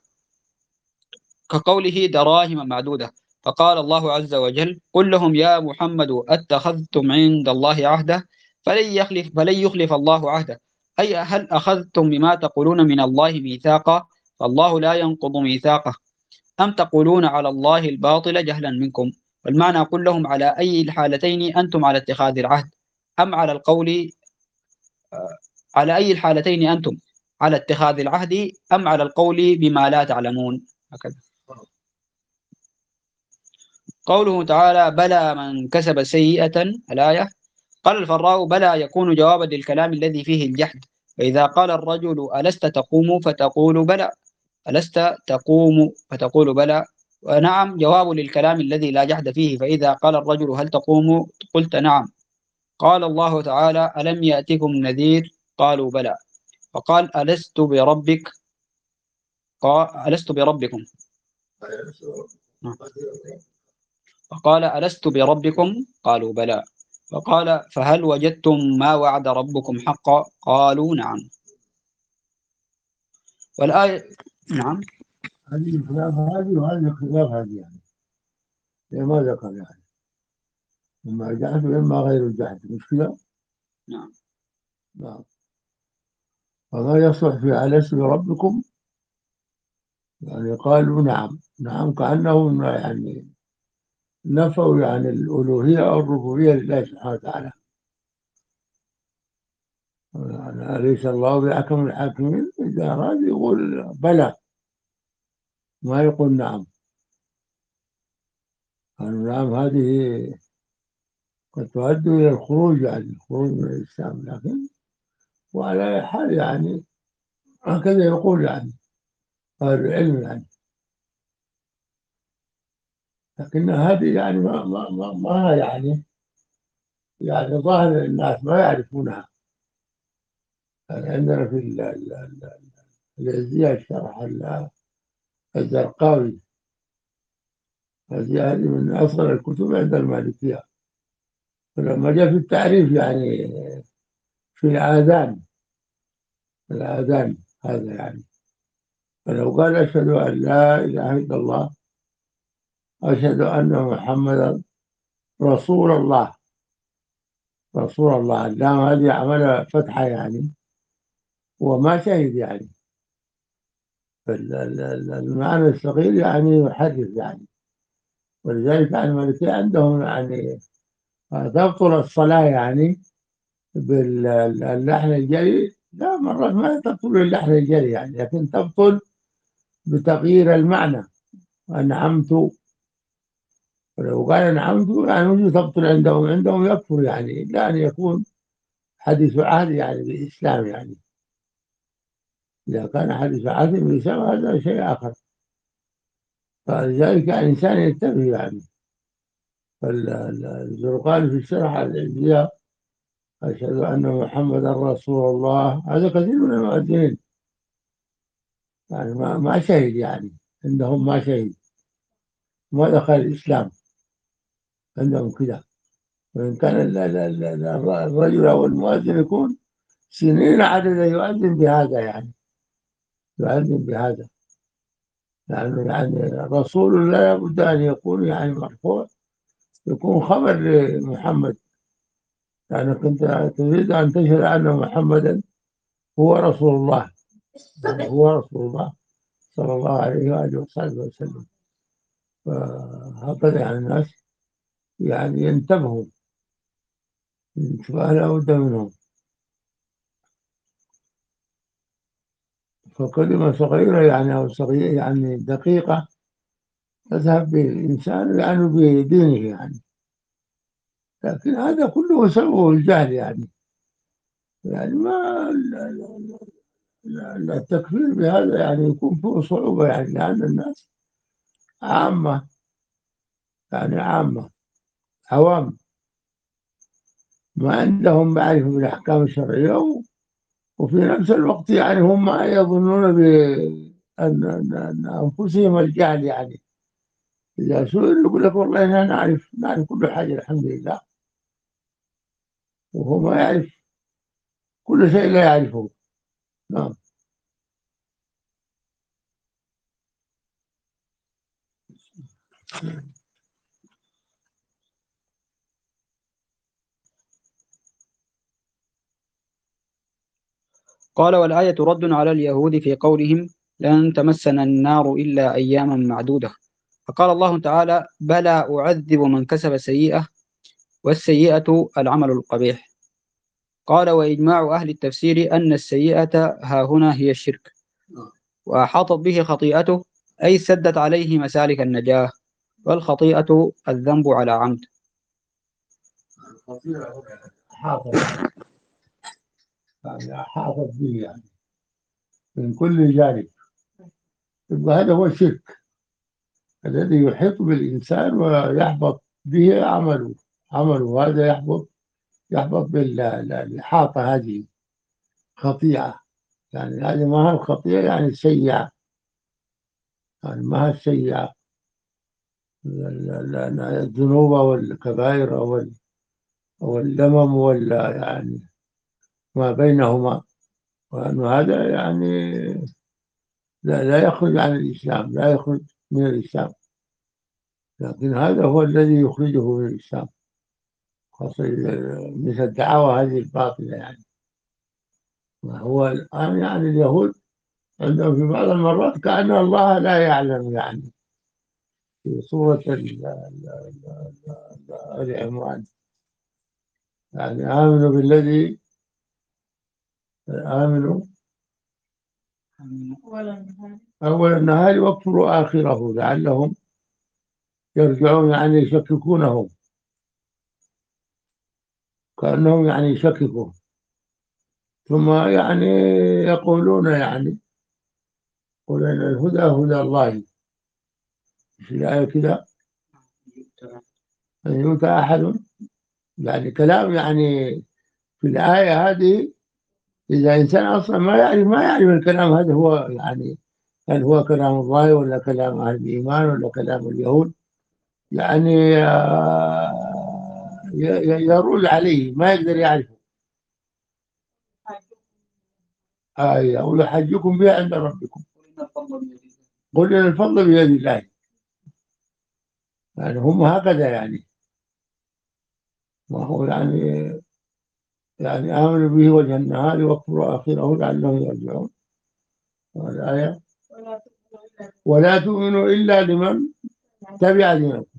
Speaker 1: كقوله دراهم معدودة. فقال الله عز وجل قل لهم يا محمد أتخذتم عند الله عهدا فلن يخلف, فلن يخلف الله عهده، أي هل أخذتم بما تقولون من الله ميثاقا؟ فالله لا ينقض ميثاقه. أم تقولون على الله الباطل جهلا منكم؟ والمعنى قل لهم على أي الحالتين أنتم على اتخاذ العهد؟ أم على القول على أي الحالتين أنتم على اتخاذ العهد أم على القول بما لا تعلمون؟ هكذا. قوله تعالى بلى من كسب سيئة الآية. قال الفراء بلى يكون جوابا للكلام الذي فيه الجحد، فإذا قال الرجل ألست تقوم فتقول بلى، ألست تقوم فتقول بلى، ونعم جواب للكلام الذي لا جحد فيه، فإذا قال الرجل هل تقوم قلت نعم. قال الله تعالى ألم يأتكم نذير قالوا بلى، فقال ألست بربك قال ألست بربكم فقال ألست بربكم قالوا بلى، فقال فهل وجدتم ما وعد ربكم حقا قالوا نعم. والآية نعم
Speaker 2: هذه خلاف هذه وهذه خلاف هذه يعني ما ذكر يعني إما الجحد وإما غير الجحد مشكلة.
Speaker 1: نعم
Speaker 2: نعم. فما يصلح في ألست بربكم يعني قالوا نعم نعم كأنه يعني نفوا يعني الألوهية أو الربوبية لله سبحانه وتعالى. يعني أليس الله بأحكم الحاكمين؟ إذا أراد يقول بلى ما يقول نعم. يعني نعم هذه قد تؤدي إلى الخروج يعني الخروج من الإسلام، لكن وعلى أي حال يعني هكذا يقول يعني أهل العلم يعني، لكن هذه يعني ما ما ما, ما يعني يعني ظاهر الناس ما يعرفونها. يعني عندنا في ال- ال- ال- العزية الشرح ال- الزرقاوي، هذه هذه من أصغر الكتب عند المالكية، فلما جاء في التعريف يعني في الآذان الآذان هذا يعني، فلو قال أشهد أن لا إله إلا الله أشهد أن محمدا رسول الله، رسول الله اللام هذه عملها فتحة يعني وما شهد يعني، فالمعنى الصغير يعني يحرف يعني، ولذلك يعني المالكية عندهم يعني تبطل الصلاة يعني باللحن الجلي، لا مرات ما تبطل باللحن الجلي يعني، لكن تبطل بتغيير المعنى. أنعمت، ولو قال أنعمت يعني وجه تبطل عندهم عندهم يكفر يعني، إلا أن يكون حديث عهد يعني بالإسلام يعني، إذا كان حديث عهد بالإسلام هذا شيء آخر. فلذلك يعني الإنسان ينتبه يعني. فالزرقاني في الشرح العلمية أشهد أن محمدا رسول الله، هذا كثير من المؤذنين يعني ما ما شهد يعني، عندهم ما شهد ما دخل الإسلام عندهم كذا. وإن كان ال- ال- ال- الرجل أو المؤذن يكون سنين عددا يؤذن بهذا يعني، يعلم بهذا، يعني يعني رسول لا بد أن يكون يعني مرفوع، يكون خبر لمحمد، يعني كنت تريد أن تشهد أن محمدا هو رسول الله، يعني هو رسول الله صلى الله عليه وآله وصحبه وسلم. فهكذا يعني الناس يعني ينتبهوا، انتباه لا بد منهم. فكلمة صغيرة يعني أو صغيرة يعني دقيقة تذهب بالإنسان يعني بدينه يعني، لكن هذا كله سببه الجهل يعني. يعني ما التكفير بهذا يعني يكون فيه صعوبة، يعني لأن الناس عامة، يعني عامة عوام ما عندهم معرفة بالأحكام الشرعية، وفي نفس الوقت يعني هم يظنون بأن أن أن أنفسهم الجهل، يعني إذا سئلوا يقول لك والله إحنا نعرف نعرف كل حاجة الحمد لله، وهو ما يعرف كل شيء لا يعرفه. نعم.
Speaker 1: قال والآية رد على اليهود في قولهم لن تمسنا النار إلا أياما معدودة. فقال الله تعالى بلى أعذب من كسب سيئة، والسيئة العمل القبيح. قال وإجماع أهل التفسير أن السيئة ها هنا هي الشرك، وأحاطت به خطيئته أي سدت عليه مسالك النجاة، والخطيئة الذنب على عمد.
Speaker 2: حافظ، يعني حافظ به يعني من كل جانب، يبقى هذا هو الشرك الذي يحيط بالإنسان ويحبط به عمله، عمله هذا يحبط يحبط بالإحاطة، هذه خطيئة. يعني هذه ما هي الخطيئة يعني السيئة، يعني ما هي السيئة الذنوب والكبائر أو أو اللمم ولا يعني ما بينهما، وأن هذا يعني لا, لا يخرج عن الإسلام، لا يخرج من الإسلام، لكن هذا هو الذي يخرجه من الإسلام، خاصة مثل الدعاوى هذه الباطلة يعني. وهو الآن يعني اليهود عندهم في بعض المرات كأن الله لا يعلم، يعني في سورة ال- ال- ال- آل عمران، يعني آمنوا بالذي آمنوا أول النهار واكفروا آخره لعلهم يرجعون، يعني يشككونهم، كأنهم يعني يشككوا، ثم يعني يقولون يعني قل إن الهدى هدى الله، في الآية كذا أن يؤتى أحد، يعني كلام يعني في الآية هذه إذا إنسان أصلا ما يعرف ما يعرف الكلام هذا هو يعني هل هو كلام الله ولا كلام أهل الإيمان ولا كلام اليهود، يعني آه، يرول عليه ما يقدر يعرفه. آية أو يحجكم بها عند ربكم قل إن الفضل بيد الله، يعني هم هكذا يعني، ما هو يعني يعني آمنوا به وجه النهار واكفروا آخره لعلهم يرجعون. الآية ولا تؤمنوا إلا لمن تبع دينكم،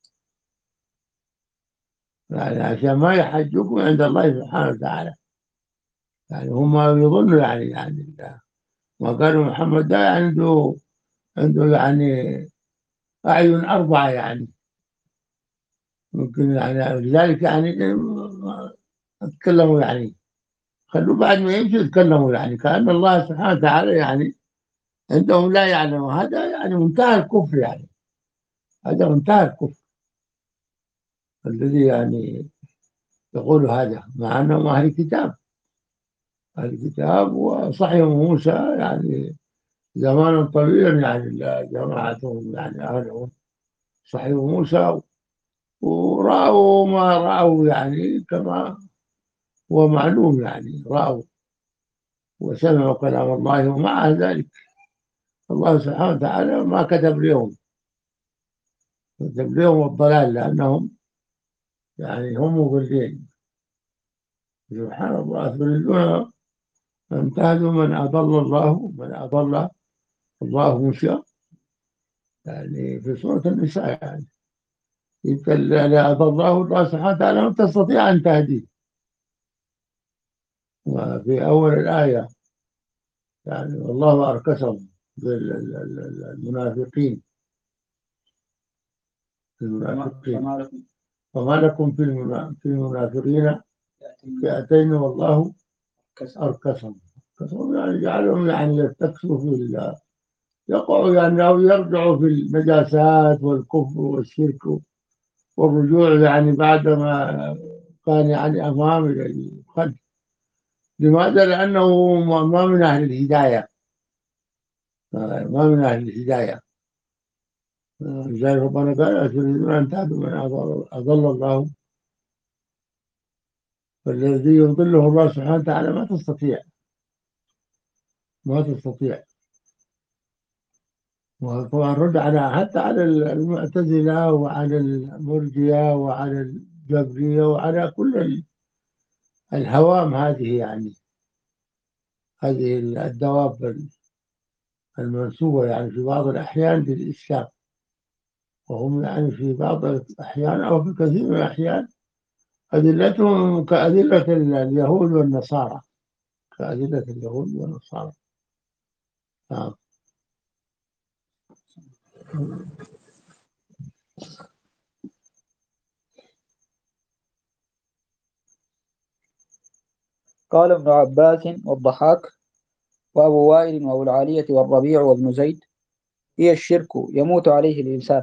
Speaker 2: يعني عشان ما يحجكم عند الله سبحانه وتعالى، يعني هم يظنوا يعني يعني ما قالوا محمد ده عنده عنده يعني أعين أربعة يعني، ممكن يعني لذلك يعني تكلموا يعني خلوا بعد ما يمشي يتكلموا، يعني كأن الله سبحانه وتعالى يعني عندهم لا يعلموا، هذا يعني منتهى الكفر، يعني هذا منتهى الكفر الذي يعني يقول هذا، مع أنهم أهل كتاب، أهل كتاب وصحيح موسى يعني زمانا طويلا، يعني جماعتهم يعني أهلهم صحيح موسى، ورأوا ما رأوا يعني كما هو معلوم، يعني رأوا وسمعوا كلام الله، ومع ذلك الله سبحانه وتعالى ما كتب لهم كتب لهم الضلال، لأنهم يعني هم مضلين. سبحان الله، تريدون أن تهدوا من أضل الله من أضل الله موسى، يعني في سورة النساء، يعني الذي أضله الله سبحانه وتعالى لم تستطيع أن تهديه. وفي أول الآية يعني والله أركسهم بالمنافقين المنافقين
Speaker 1: فما لكم
Speaker 2: فما لكم في المنا- في المنافقين فئتين والله أركسهم. أركسهم يعني جعلهم يعني يرتكسوا في ال- يقعوا يعني أو يرجعوا في النجاسات والكفر والشرك والرجوع يعني بعدما كان يعني أمام إلى الخلف. لماذا؟ لأنه ما من أهل الهداية ما من أهل الهداية. لذلك ربنا قال أتريدون أن تهدوا من أضل أضل الله، فالذي يضله الله سبحانه وتعالى ما تستطيع ما تستطيع. وطبعا رد على حتى على المعتزلة وعلى المرجئة وعلى الجبرية وعلى كل الهوام هذه، يعني هذه الدواب المنسوبة يعني في بعض الأحيان للإسلام، وهم يعني في بعض الأحيان أو في كثير من الأحيان أدلتهم كأدلة اليهود والنصارى كأدلة اليهود والنصارى. نعم.
Speaker 1: قال ابن عباس والضحاك وأبو وائل وأبو العالية والربيع وابن زيد: هي الشرك يموت عليه الإنسان.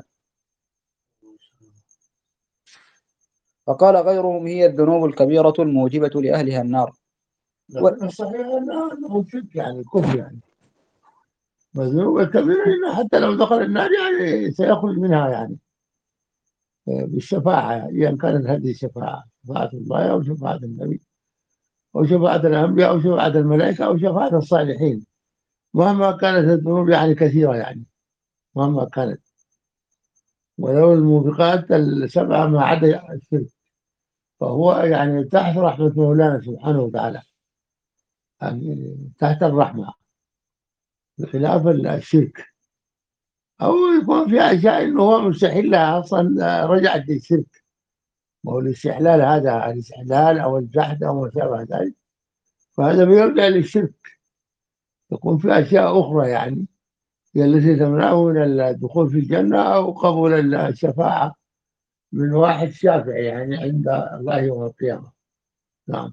Speaker 1: فقال غيرهم: هي الذنوب الكبيرة الموجبة لأهلها النار.
Speaker 2: لكن الصحيح أنه شرك يعني كفر، يعني والذنوب الكبيرة إنه حتى لو دخل النار يعني سيخرج منها يعني بالشفاعة، إذا كانت هذه الشفاعة شفاعة الله أو شفاعة النبي أو شفاعة الأنبياء أو شفاعة الملائكة أو شفاعة الصالحين، مهما كانت الذنوب يعني كثيرة، يعني مهما كانت، ولو الموبقات السبعة ما عدا الشرك، فهو يعني تحت رحمة مولانا سبحانه وتعالى، يعني تحت الرحمة، بخلاف الشرك. أو يكون في أشياء إنه هو مستحيل لها أصلا رجعت للشرك، ما هو الاستحلال هذا الاستحلال أو الجحد أو ما شابه ذلك، فهذا بيرجع للشرك. يكون في أشياء أخرى يعني هي التي تمنعه من الدخول في الجنة أو قبول الشفاعة من واحد شافعي يعني عند الله يوم القيامة. نعم،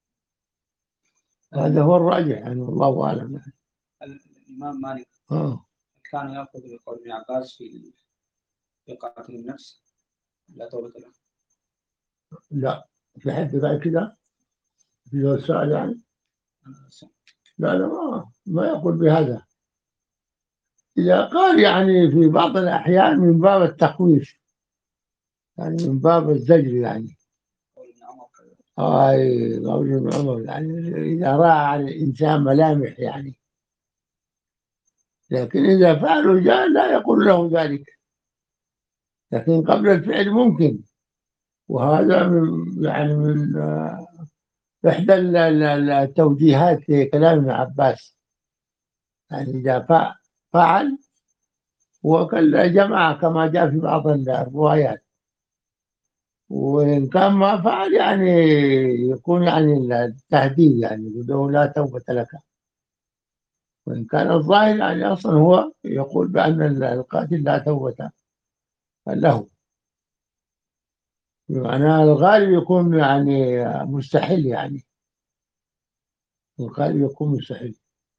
Speaker 2: هذا هو الراجح يعني، والله أعلم يعني.
Speaker 1: الإمام مالك
Speaker 2: آه.
Speaker 1: كان يأخذ بقول ابن عباس في في قتل النفس لا توبة له.
Speaker 2: لا، في حد قال كده في السؤال يعني؟ لا لا، ما, ما يقول بهذا. إذا قال يعني في بعض الأحيان من باب التخويف، يعني من باب الزجر يعني. أي قول ابن عمر يعني إذا رأى على الإنسان ملامح يعني، لكن إذا فعلوا جاء لا يقول له ذلك، لكن قبل الفعل ممكن. وهذا من يعني من آه، إحدى ال- ال- التوجيهات لكلام ابن عباس، يعني إذا فع- فعل وكالجماعة كما جاء في بعض الروايات، وإن كان ما فعل يعني يكون يعني التهديد يعني يقول لا توبة لك. وإن كان الظاهر يعني أصلا هو يقول بأن القاتل لا توبة له، بمعنى الغالب يكون يعني مستحيل، يعني الغالب يكون مستحيل.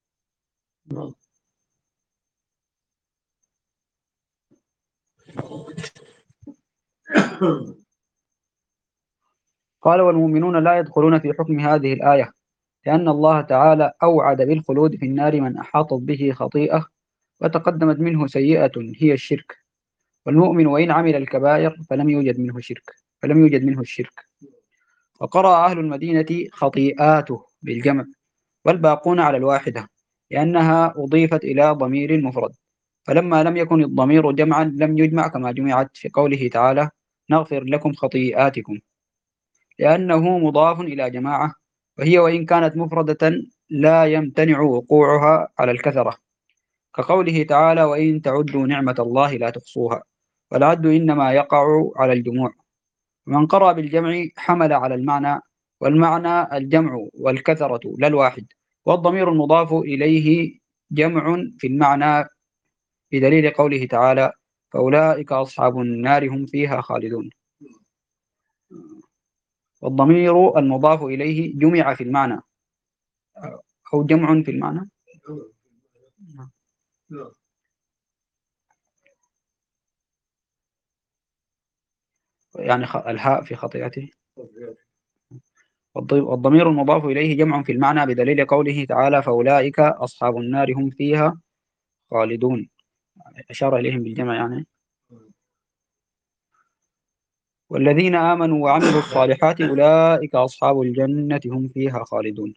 Speaker 1: قال: والمؤمنون لا يدخلون في حكم هذه الآية، لأن الله تعالى أوعد بالخلود في النار من أحاطت به خطيئة وتقدمت منه سيئة هي الشرك. والمؤمن وإن عمل الكبائر فلم يوجد منه شرك فلم يوجد منه الشرك. وقرأ أهل المدينة خطيئاته بالجمع، والباقون على الواحدة لأنها أضيفت إلى ضمير مفرد، فلما لم يكن الضمير جمعا لم يجمع كما جمعت في قوله تعالى نغفر لكم خطيئاتكم، لأنه مضاف إلى جماعة، وهي وإن كانت مفردة لا يمتنع وقوعها على الكثرة، كقوله تعالى وإن تعدوا نعمة الله لا تحصوها، والعد إنما يقع على الجموع. من قرأ بالجمع حمل على المعنى، والمعنى الجمع والكثرة لا الواحد، والضمير المضاف إليه جمع في المعنى بدليل قوله تعالى فأولئك أصحاب النار هم فيها خالدون. والضمير المضاف إليه جمع في المعنى أو جمع في المعنى. يعني الهاء في خطيئته. والضمير المضاف إليه جمع في المعنى بدليل قوله تعالى فأولئك أصحاب النار هم فيها خالدون، أشار إليهم بالجمع يعني. والذين آمنوا وعملوا الصالحات أولئك أصحاب الجنة هم فيها خالدون.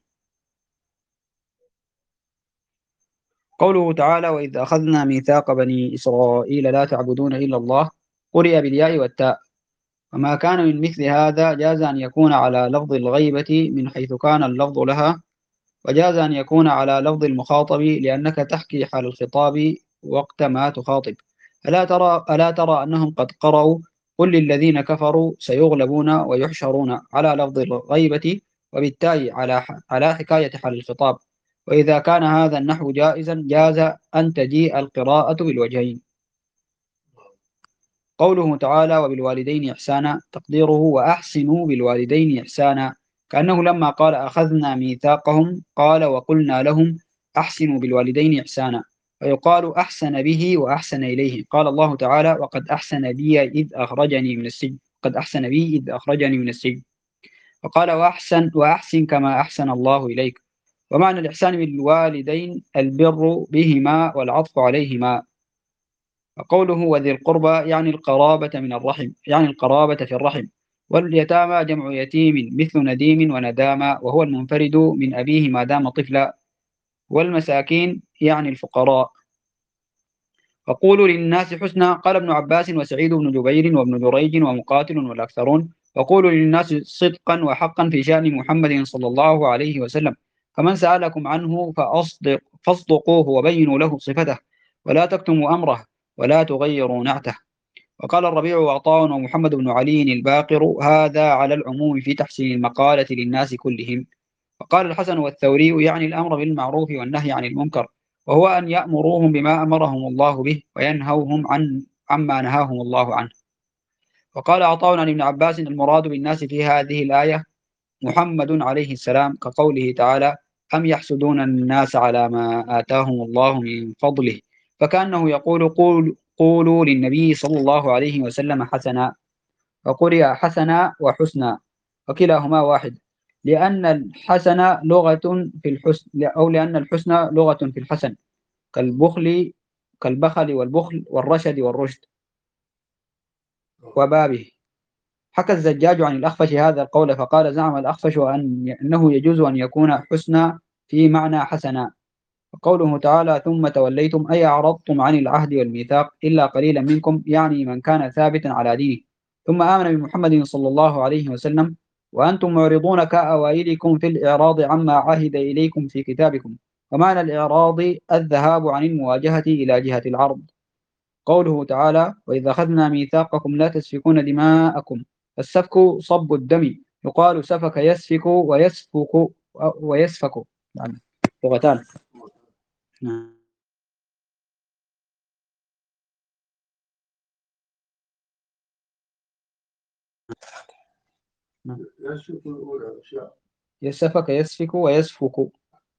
Speaker 1: قوله تعالى وإذ أخذنا ميثاق بني إسرائيل لا تعبدون إلا الله قرئ بالياء والتاء، وما كان من مثل هذا جاز أن يكون على لفظ الغيبة من حيث كان اللفظ لها، وجاز أن يكون على لفظ المخاطب لأنك تحكي حال الخطاب وقت ما تخاطب. ألا ترى, ألا ترى أنهم قد قرأوا قل للذين كفروا سيغلبون ويحشرون على لفظ الغيبة، وبالتالي على على حكاية حال الخطاب. وإذا كان هذا النحو جائزا جاز أن تجيء القراءة بالوجهين. قوله تعالى وبالوالدين إحسانا تقديره وأحسنوا بالوالدين إحسانا، كأنه لما قال أخذنا ميثاقهم قال وقلنا لهم أحسنوا بالوالدين إحسانا، فيقال أحسن به وأحسن إليه. قال الله تعالى وقد أحسن بي إذ أخرجني من السجن، قد أحسن بي إذ أخرجني من السجن. وقال وأحسن وأحسن كما أحسن الله إليك. ومعنى الإحسان بالوالدين البر بهما والعطف عليهما. وقوله وذي القربى يعني القرابة من الرحم، يعني القرابة في الرحم. واليتامى جمع يتيم مثل نديم وندامة وهو المنفرد من أبيه ما دام طفلا. والمساكين يعني الفقراء. وقولوا للناس حسنا قال ابن عباس وسعيد بن جبير وابن جريج ومقاتل والأكثرون. وقولوا للناس صدقا وحقا في شأن محمد صلى الله عليه وسلم، فمن سألكم عنه فأصدق فاصدقوه وبينوا له صفته، ولا تكتموا أمره ولا تغيروا نعته. وقال الربيع وعطاء ومحمد بن علي الباقر هذا على العموم في تحسين المقالة للناس كلهم. وقال الحسن والثوري يعني الأمر بالمعروف والنهي عن المنكر، وهو أن يأمروهم بما أمرهم الله به وينهوهم عن عما نهاهم الله عنه. وقال عطاء عن ابن عباس المراد بالناس في هذه الآية محمد عليه السلام، كقوله تعالى أم يحسدون الناس على ما آتاهم الله من فضله، فكأنه يقول قول قولوا للنبي صلى الله عليه وسلم حسنا. وقرئ حسنا وحسنا وكلاهما واحد، لأن الحسن لغة في الحسن أو لأن الحسن لغة في الحسن، كالبخل كالبخل والبخل والرشد والرشد وبابه. حكى الزجاج عن الأخفش هذا القول فقال زعم الأخفش أن أنه يجوز أن يكون حسنا في معنى حسنا. وقوله تعالى ثم توليتم أي أعرضتم عن العهد والميثاق إلا قليلا منكم، يعني من كان ثابتا على دينه ثم آمن بمحمد صلى الله عليه وسلم، وأنتم معرضون كأوائلكم في الإعراض عما عهد إليكم في كتابكم. ومعنى الإعراض الذهاب عن المواجهة إلى جهة العرض. قوله تعالى وإذا أخذنا ميثاقكم لا تسفكون دماءكم، السفك صب الدم، يقال سفك يسفك ويسفك ويسفك يعني لغتان. يسفك يسفك ويسفك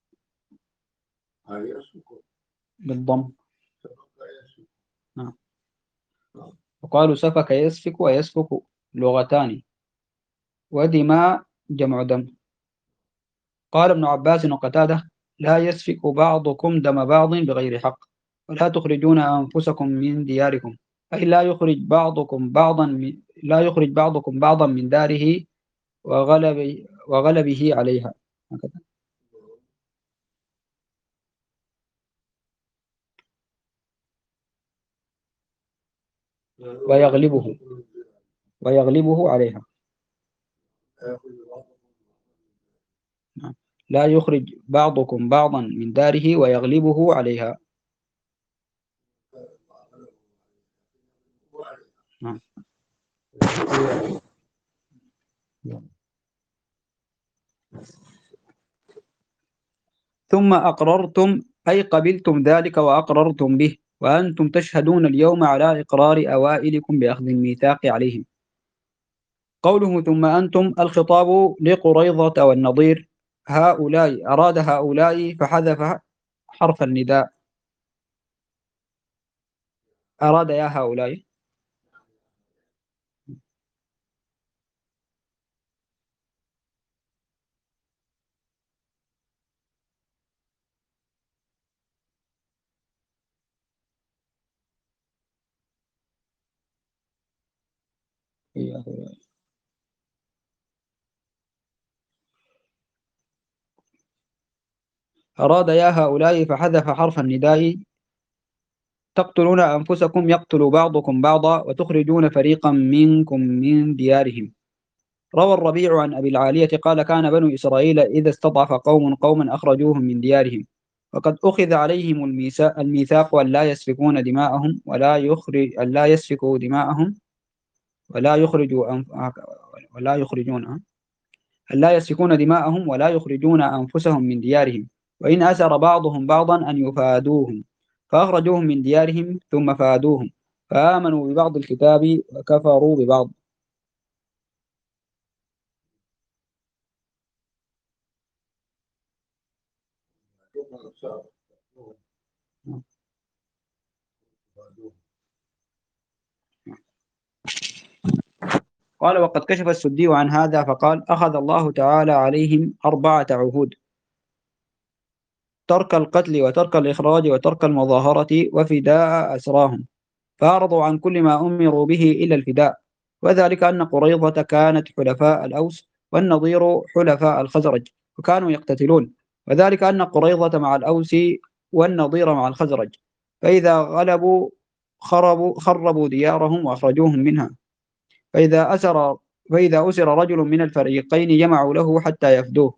Speaker 1: بالضم. وقالوا سفك يسفك ويسفك لغتان، ودماء جمع دم. قال ابن عباس وقتاده لا يسفك بعضكم دم بعض بغير حق، ولا تخرجون أنفسكم من دياركم، أي لا يخرج بعضكم بعضا من لا يخرج بعضكم بعضا من داره وغلب وغلبه عليها. ويغلبه ويغلبه عليها. لا يخرج بعضكم بعضا من داره ويغلبه عليها. نعم. ثم أقررتم أي قبلتم ذلك وأقررتم به وأنتم تشهدون اليوم على إقرار أوائلكم بأخذ الميثاق عليهم. قوله ثم أنتم الخطاب لقريظة والنضير، هؤلاء أراد هؤلاء فحذف حرف النداء. أراد يا هؤلاء. يا هؤلاء. أراد يا هؤلاء فحذف حرف النداء. تقتلون أنفسكم يقتل بعضكم بعضا وتخرجون فريقا منكم من ديارهم. روى الربيع عن أبي العالية قال كان بنو إسرائيل إذا استضعف قوم قوما أخرجوهم من ديارهم وقد أخذ عليهم الميثاق أن لا يسفكون دماءهم ولا يخرج أن لا يسفكوا دماءهم ولا يخرجوا أنف... ولا يخرجون أن لا يسفكون دماءهم ولا يخرجون أنفسهم من ديارهم وإن أسر بعضهم بعضا أن يفادوهم فأخرجوهم من ديارهم ثم فادوهم فآمنوا ببعض الكتاب وكفروا ببعض. قال وقد كشف السدي عن هذا فقال أخذ الله تعالى عليهم أربعة عهود: ترك القتل وترك الإخراج وترك المظاهرة وفداء أسراهم، فأعرضوا عن كل ما أمروا به إلا الفداء، وذلك أن قريظة كانت حلفاء الأوس والنضير حلفاء الخزرج وكانوا يقتتلون، وذلك أن قريظة مع الأوس والنضير مع الخزرج، فإذا غلبوا خربوا, خربوا ديارهم وأخرجوهم منها، فإذا أسر فإذا أسر رجل من الفريقين جمعوا له حتى يفدوه،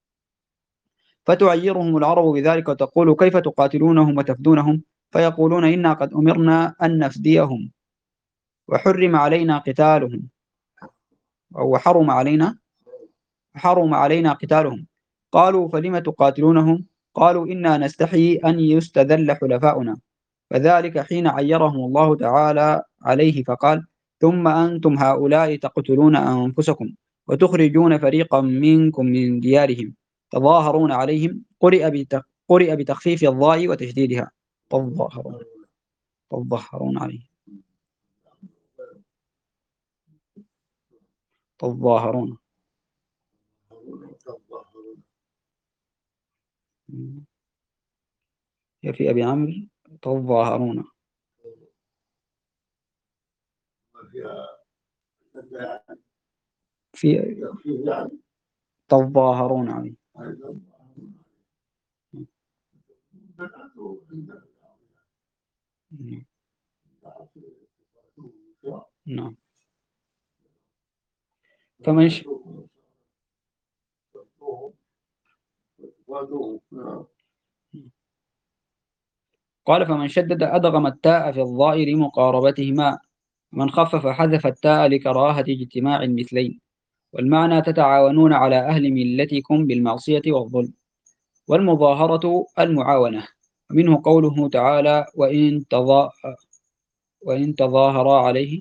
Speaker 1: فتعيرهم العرب بذلك وتقول كيف تقاتلونهم وتفدونهم، فيقولون إنا قد أمرنا أن نفديهم وحرم علينا قتالهم أو حرم علينا حرم علينا قتالهم. قالوا فلم تقاتلونهم؟ قالوا إنا نستحي أن يستذل حلفاؤنا، فذلك حين عيرهم الله تعالى عليه فقال ثم أنتم هؤلاء تقتلون أنفسكم وتخرجون فريقا منكم من ديارهم تظاهرون عليهم. قرئ قرئ بتخفيف الضاء وتشديدها تظاهرون تظاهرون عليهم تظاهرون. في أبي عمرو تظاهرون في تظاهرون عليه. نعم. فمن ش... قال فمن شدد أدغم التاء في الضاء لمقاربتهما، ومن خفف حذف التاء لكراهة اجتماع المثلين، والمعنى تتعاونون على أهل ملتكم بالمعصية والظلم. والمظاهرة المعاونة، ومنه قوله تعالى وإن, تظا... وإن تظاهرا عليه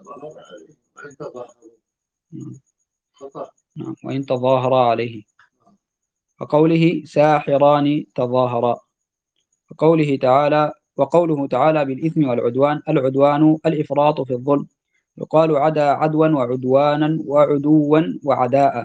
Speaker 1: نعم وإن تظاهرا عليه، وقوله ساحران تظاهرا، وقوله تعالى وقوله تعالى بالإثم والعدوان، العدوان الإفراط في الظلم، يقال عدا عدوا وعدوانا وعدوا وعداء.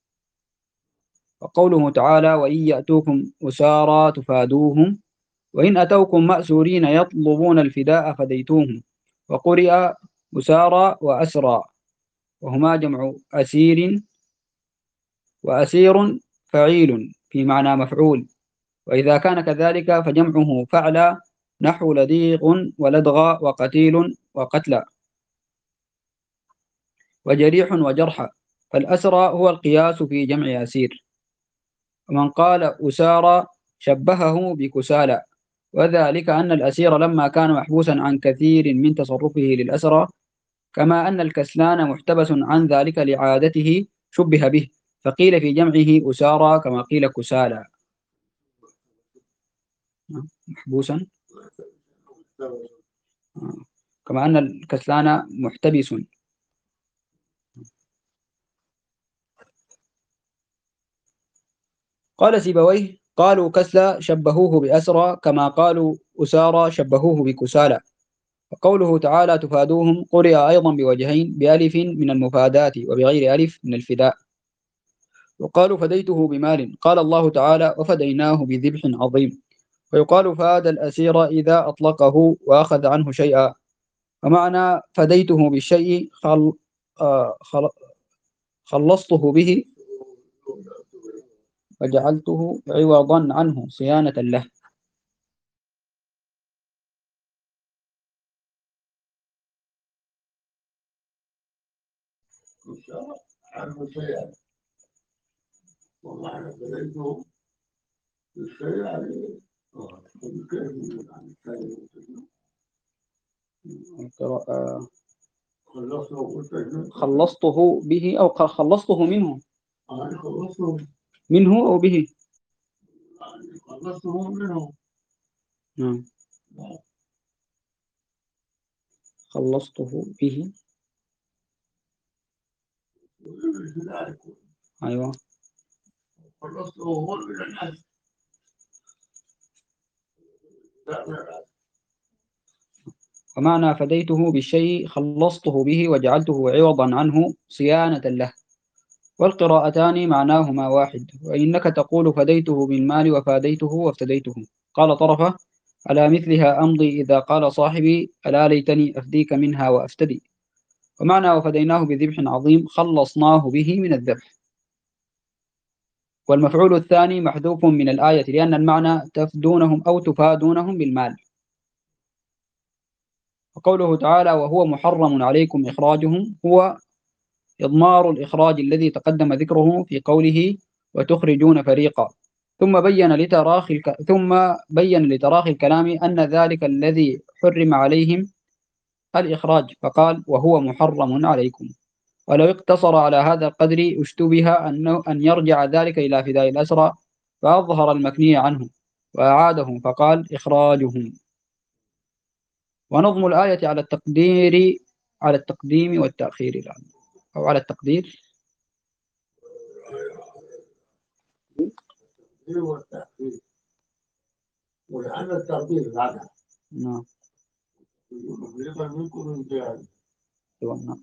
Speaker 1: وقوله تعالى وإن يأتوكم أسارى تفادوهم وإن أتوكم مأسورين يطلبون الفداء فديتوهم. وقرئ أسارى وأسرى وهما جمع أسير، وأسير فعيل في معنى مفعول، وإذا كان كذلك فجمعه فعل نحو لديغ ولدغى وقتيل وقتلى. وجريح وجرحى، فالأسرى هو القياس في جمع أسير. ومن قال أسارى شبهه بكسالى، وذلك أن الأسير لما كان محبوسا عن كثير من تصرفه للأسرى، كما أن الكسلان محتبس عن ذلك لعادته، شبه به، فقيل في جمعه أسارى كما قيل كسالى. محبوسا كما أن الكسلان محتبس. قال سيبويه: قالوا كسلى شبهوه بأسرى كما قالوا أسارى شبهوه بكسالى. وقوله تعالى تفادوهم قرئ أيضا بوجهين، بألف من المفادات وبغير ألف من الفداء. وقالوا فديته بمال، قال الله تعالى وفديناه بذبح عظيم. ويقال فاد الأسير إذا أطلقه وأخذ عنه شيئا. ومعنى فديته بالشيء خل... آه خل... خلصته به وجعلته عوضا عنه صيانة له.
Speaker 2: عنه شيئا، والله أنا فديته بالشيء يعني
Speaker 1: خلصته به أو خلصته منه.
Speaker 2: أنا خلصته
Speaker 1: منه أو به.
Speaker 2: خلصته منه.
Speaker 1: نعم. خلصته به. أيوة.
Speaker 2: خلصته هو من الناس.
Speaker 1: ومعنى فديته بالشيء خلصته به وجعلته عوضا عنه صيانة له. والقراءتان معناهما واحد. وإنك تقول فديته بالمال وفاديته وافتديته. قال طرفة: على مثلها أمضي إذا قال صاحبي ألا ليتني أفديك منها وأفتدي. ومعنى وفديناه بذبح عظيم خلصناه به من الذبح. والمفعول الثاني محذوف من الآية لأن المعنى تفدونهم أو تفادونهم بالمال. وقوله تعالى وهو محرم عليكم إخراجهم هو إضمار الإخراج الذي تقدم ذكره في قوله وتخرجون فريقا، ثم بين لتراخي الك... ثم بين لتراخي الكلام أن ذلك الذي حرم عليهم الإخراج، فقال وهو محرم عليكم. ولو اقتصر على هذا القدر اشتبه أنه أن يرجع ذلك إلى فداء الأسرى، فأظهر المكني عنه وأعادهم فقال إخراجهم. ونظم الآية على التقدير على التقديم والتأخير أو على التقدير
Speaker 2: والتأخير، ولأن التقدير بعدها.
Speaker 1: نعم.
Speaker 2: يقبل منكم من جهل.
Speaker 1: نعم.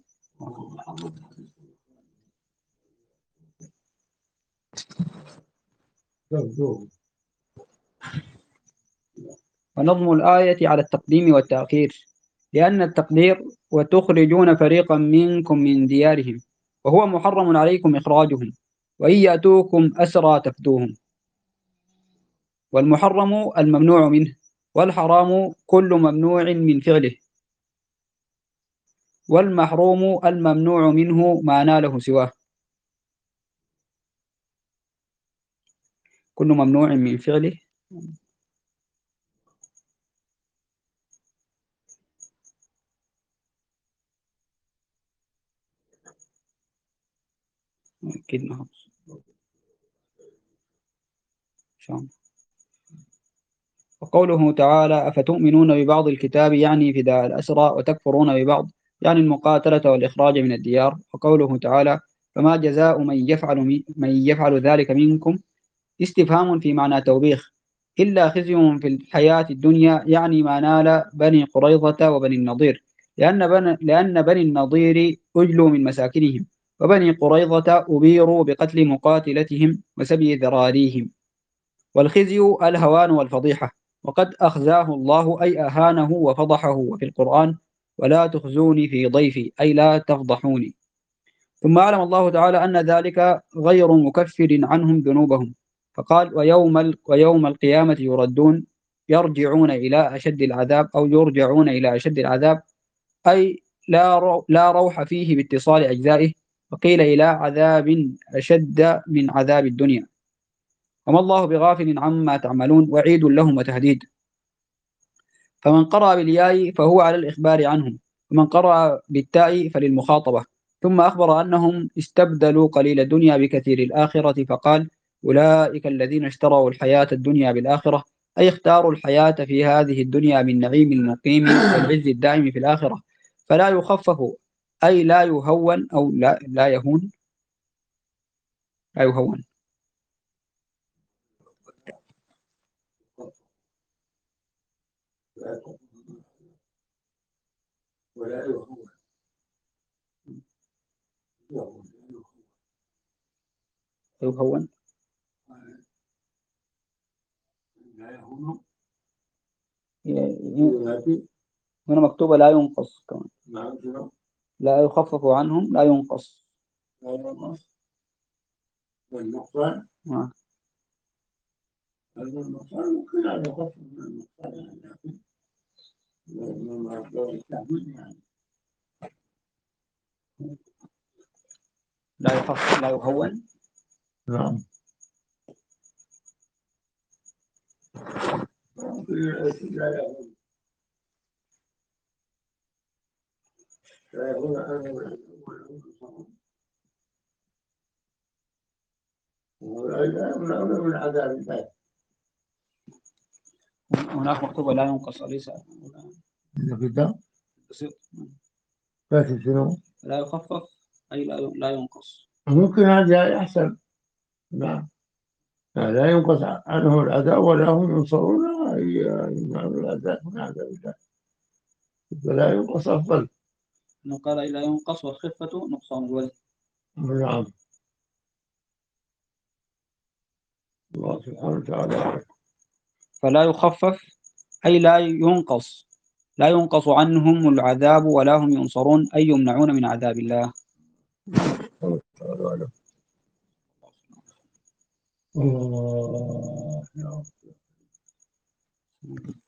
Speaker 1: ونظم الآية على التقديم والتأخير لأن التقدير وتخرجون فريقا منكم من ديارهم وهو محرم عليكم إخراجهم، وإن يأتوكم أسرى تفدوهم. والمحرم الممنوع منه، والحرام كل ممنوع من فعله، والمحروم الممنوع منه ما ناله سواه. كل ممنوع من فعله أكيد نعم. وقوله تعالى أفتؤمنون ببعض الكتاب يعني فداء الأسرى وتكفرون ببعض يعني المقاتلة والإخراج من الديار. وقوله تعالى فما جزاء من يفعل, من يفعل ذلك منكم استفهام في معنى توبيخ إلا خزي في الحياة الدنيا يعني ما نال بني قريظة وبني النضير، لأن بني, لأن بني النضير أجلوا من مساكنهم، وبني قريظة أبيروا بقتل مقاتلتهم وسبي ذراريهم. والخزي الهوان والفضيحة، وقد أخزاه الله أي أهانه وفضحه. وفي القرآن ولا تخزوني في ضيفي أي لا تفضحوني. ثم أعلم الله تعالى أن ذلك غير مكفر عنهم ذنوبهم، فقال ويوم, ويوم القيامة يردون يرجعون إلى أشد العذاب أو يرجعون إلى أشد العذاب أي لا رو لا روح فيه باتصال أجزائه، وقيل إلى عذاب أشد من عذاب الدنيا. وما الله بغافل عما تعملون، وعيد لهم وتهديد. فمن قرأ بالياء فهو على الإخبار عنهم، ومن قرأ بالتاء فللمخاطبة. ثم أخبر أنهم استبدلوا قليل الدنيا بكثير الآخرة، فقال: أولئك الذين اشتروا الحياة الدنيا بالآخرة، أي اختاروا الحياة في هذه الدنيا من نعيم المقيم والعز الدائم في الآخرة، فلا يخفف، أي لا يهون، أو لا, لا يهون لا يهون
Speaker 2: ولا يهون
Speaker 1: يهون
Speaker 2: لا يهون
Speaker 1: ي- هنا مكتوبة لا ينقص كمان، لا يخفف عنهم لا ينقص.
Speaker 2: والنقصان
Speaker 1: آه.
Speaker 2: النقصان ممكن أن يخفف من النقصان، لكن من مصدر التعبير يعني
Speaker 1: لا يخفف لا يهون.
Speaker 2: نعم. لا يهون لا يهون أنه ولا يمنعون من عذاب الله.
Speaker 1: هناك مكتوبة لا ينقص، أليس؟
Speaker 2: الكتاب فاتن شنو؟
Speaker 1: لا يخفف أي لا لا ينقص.
Speaker 2: ممكن هذا أحسن. نعم. لا ينقص عنهم العذاب ولا هم ينصرون، أي يمنعون العذاب من عذاب الله، فلا ينقص أفضل.
Speaker 1: إنه قال لا ينقص، والخفة نقصان الوزن.
Speaker 2: نعم. الله سبحانه وتعالى.
Speaker 1: فلا يخفف أي لا ينقص، لا ينقص عنهم العذاب ولا هم ينصرون، أي يمنعون من عذاب الله.
Speaker 2: الله.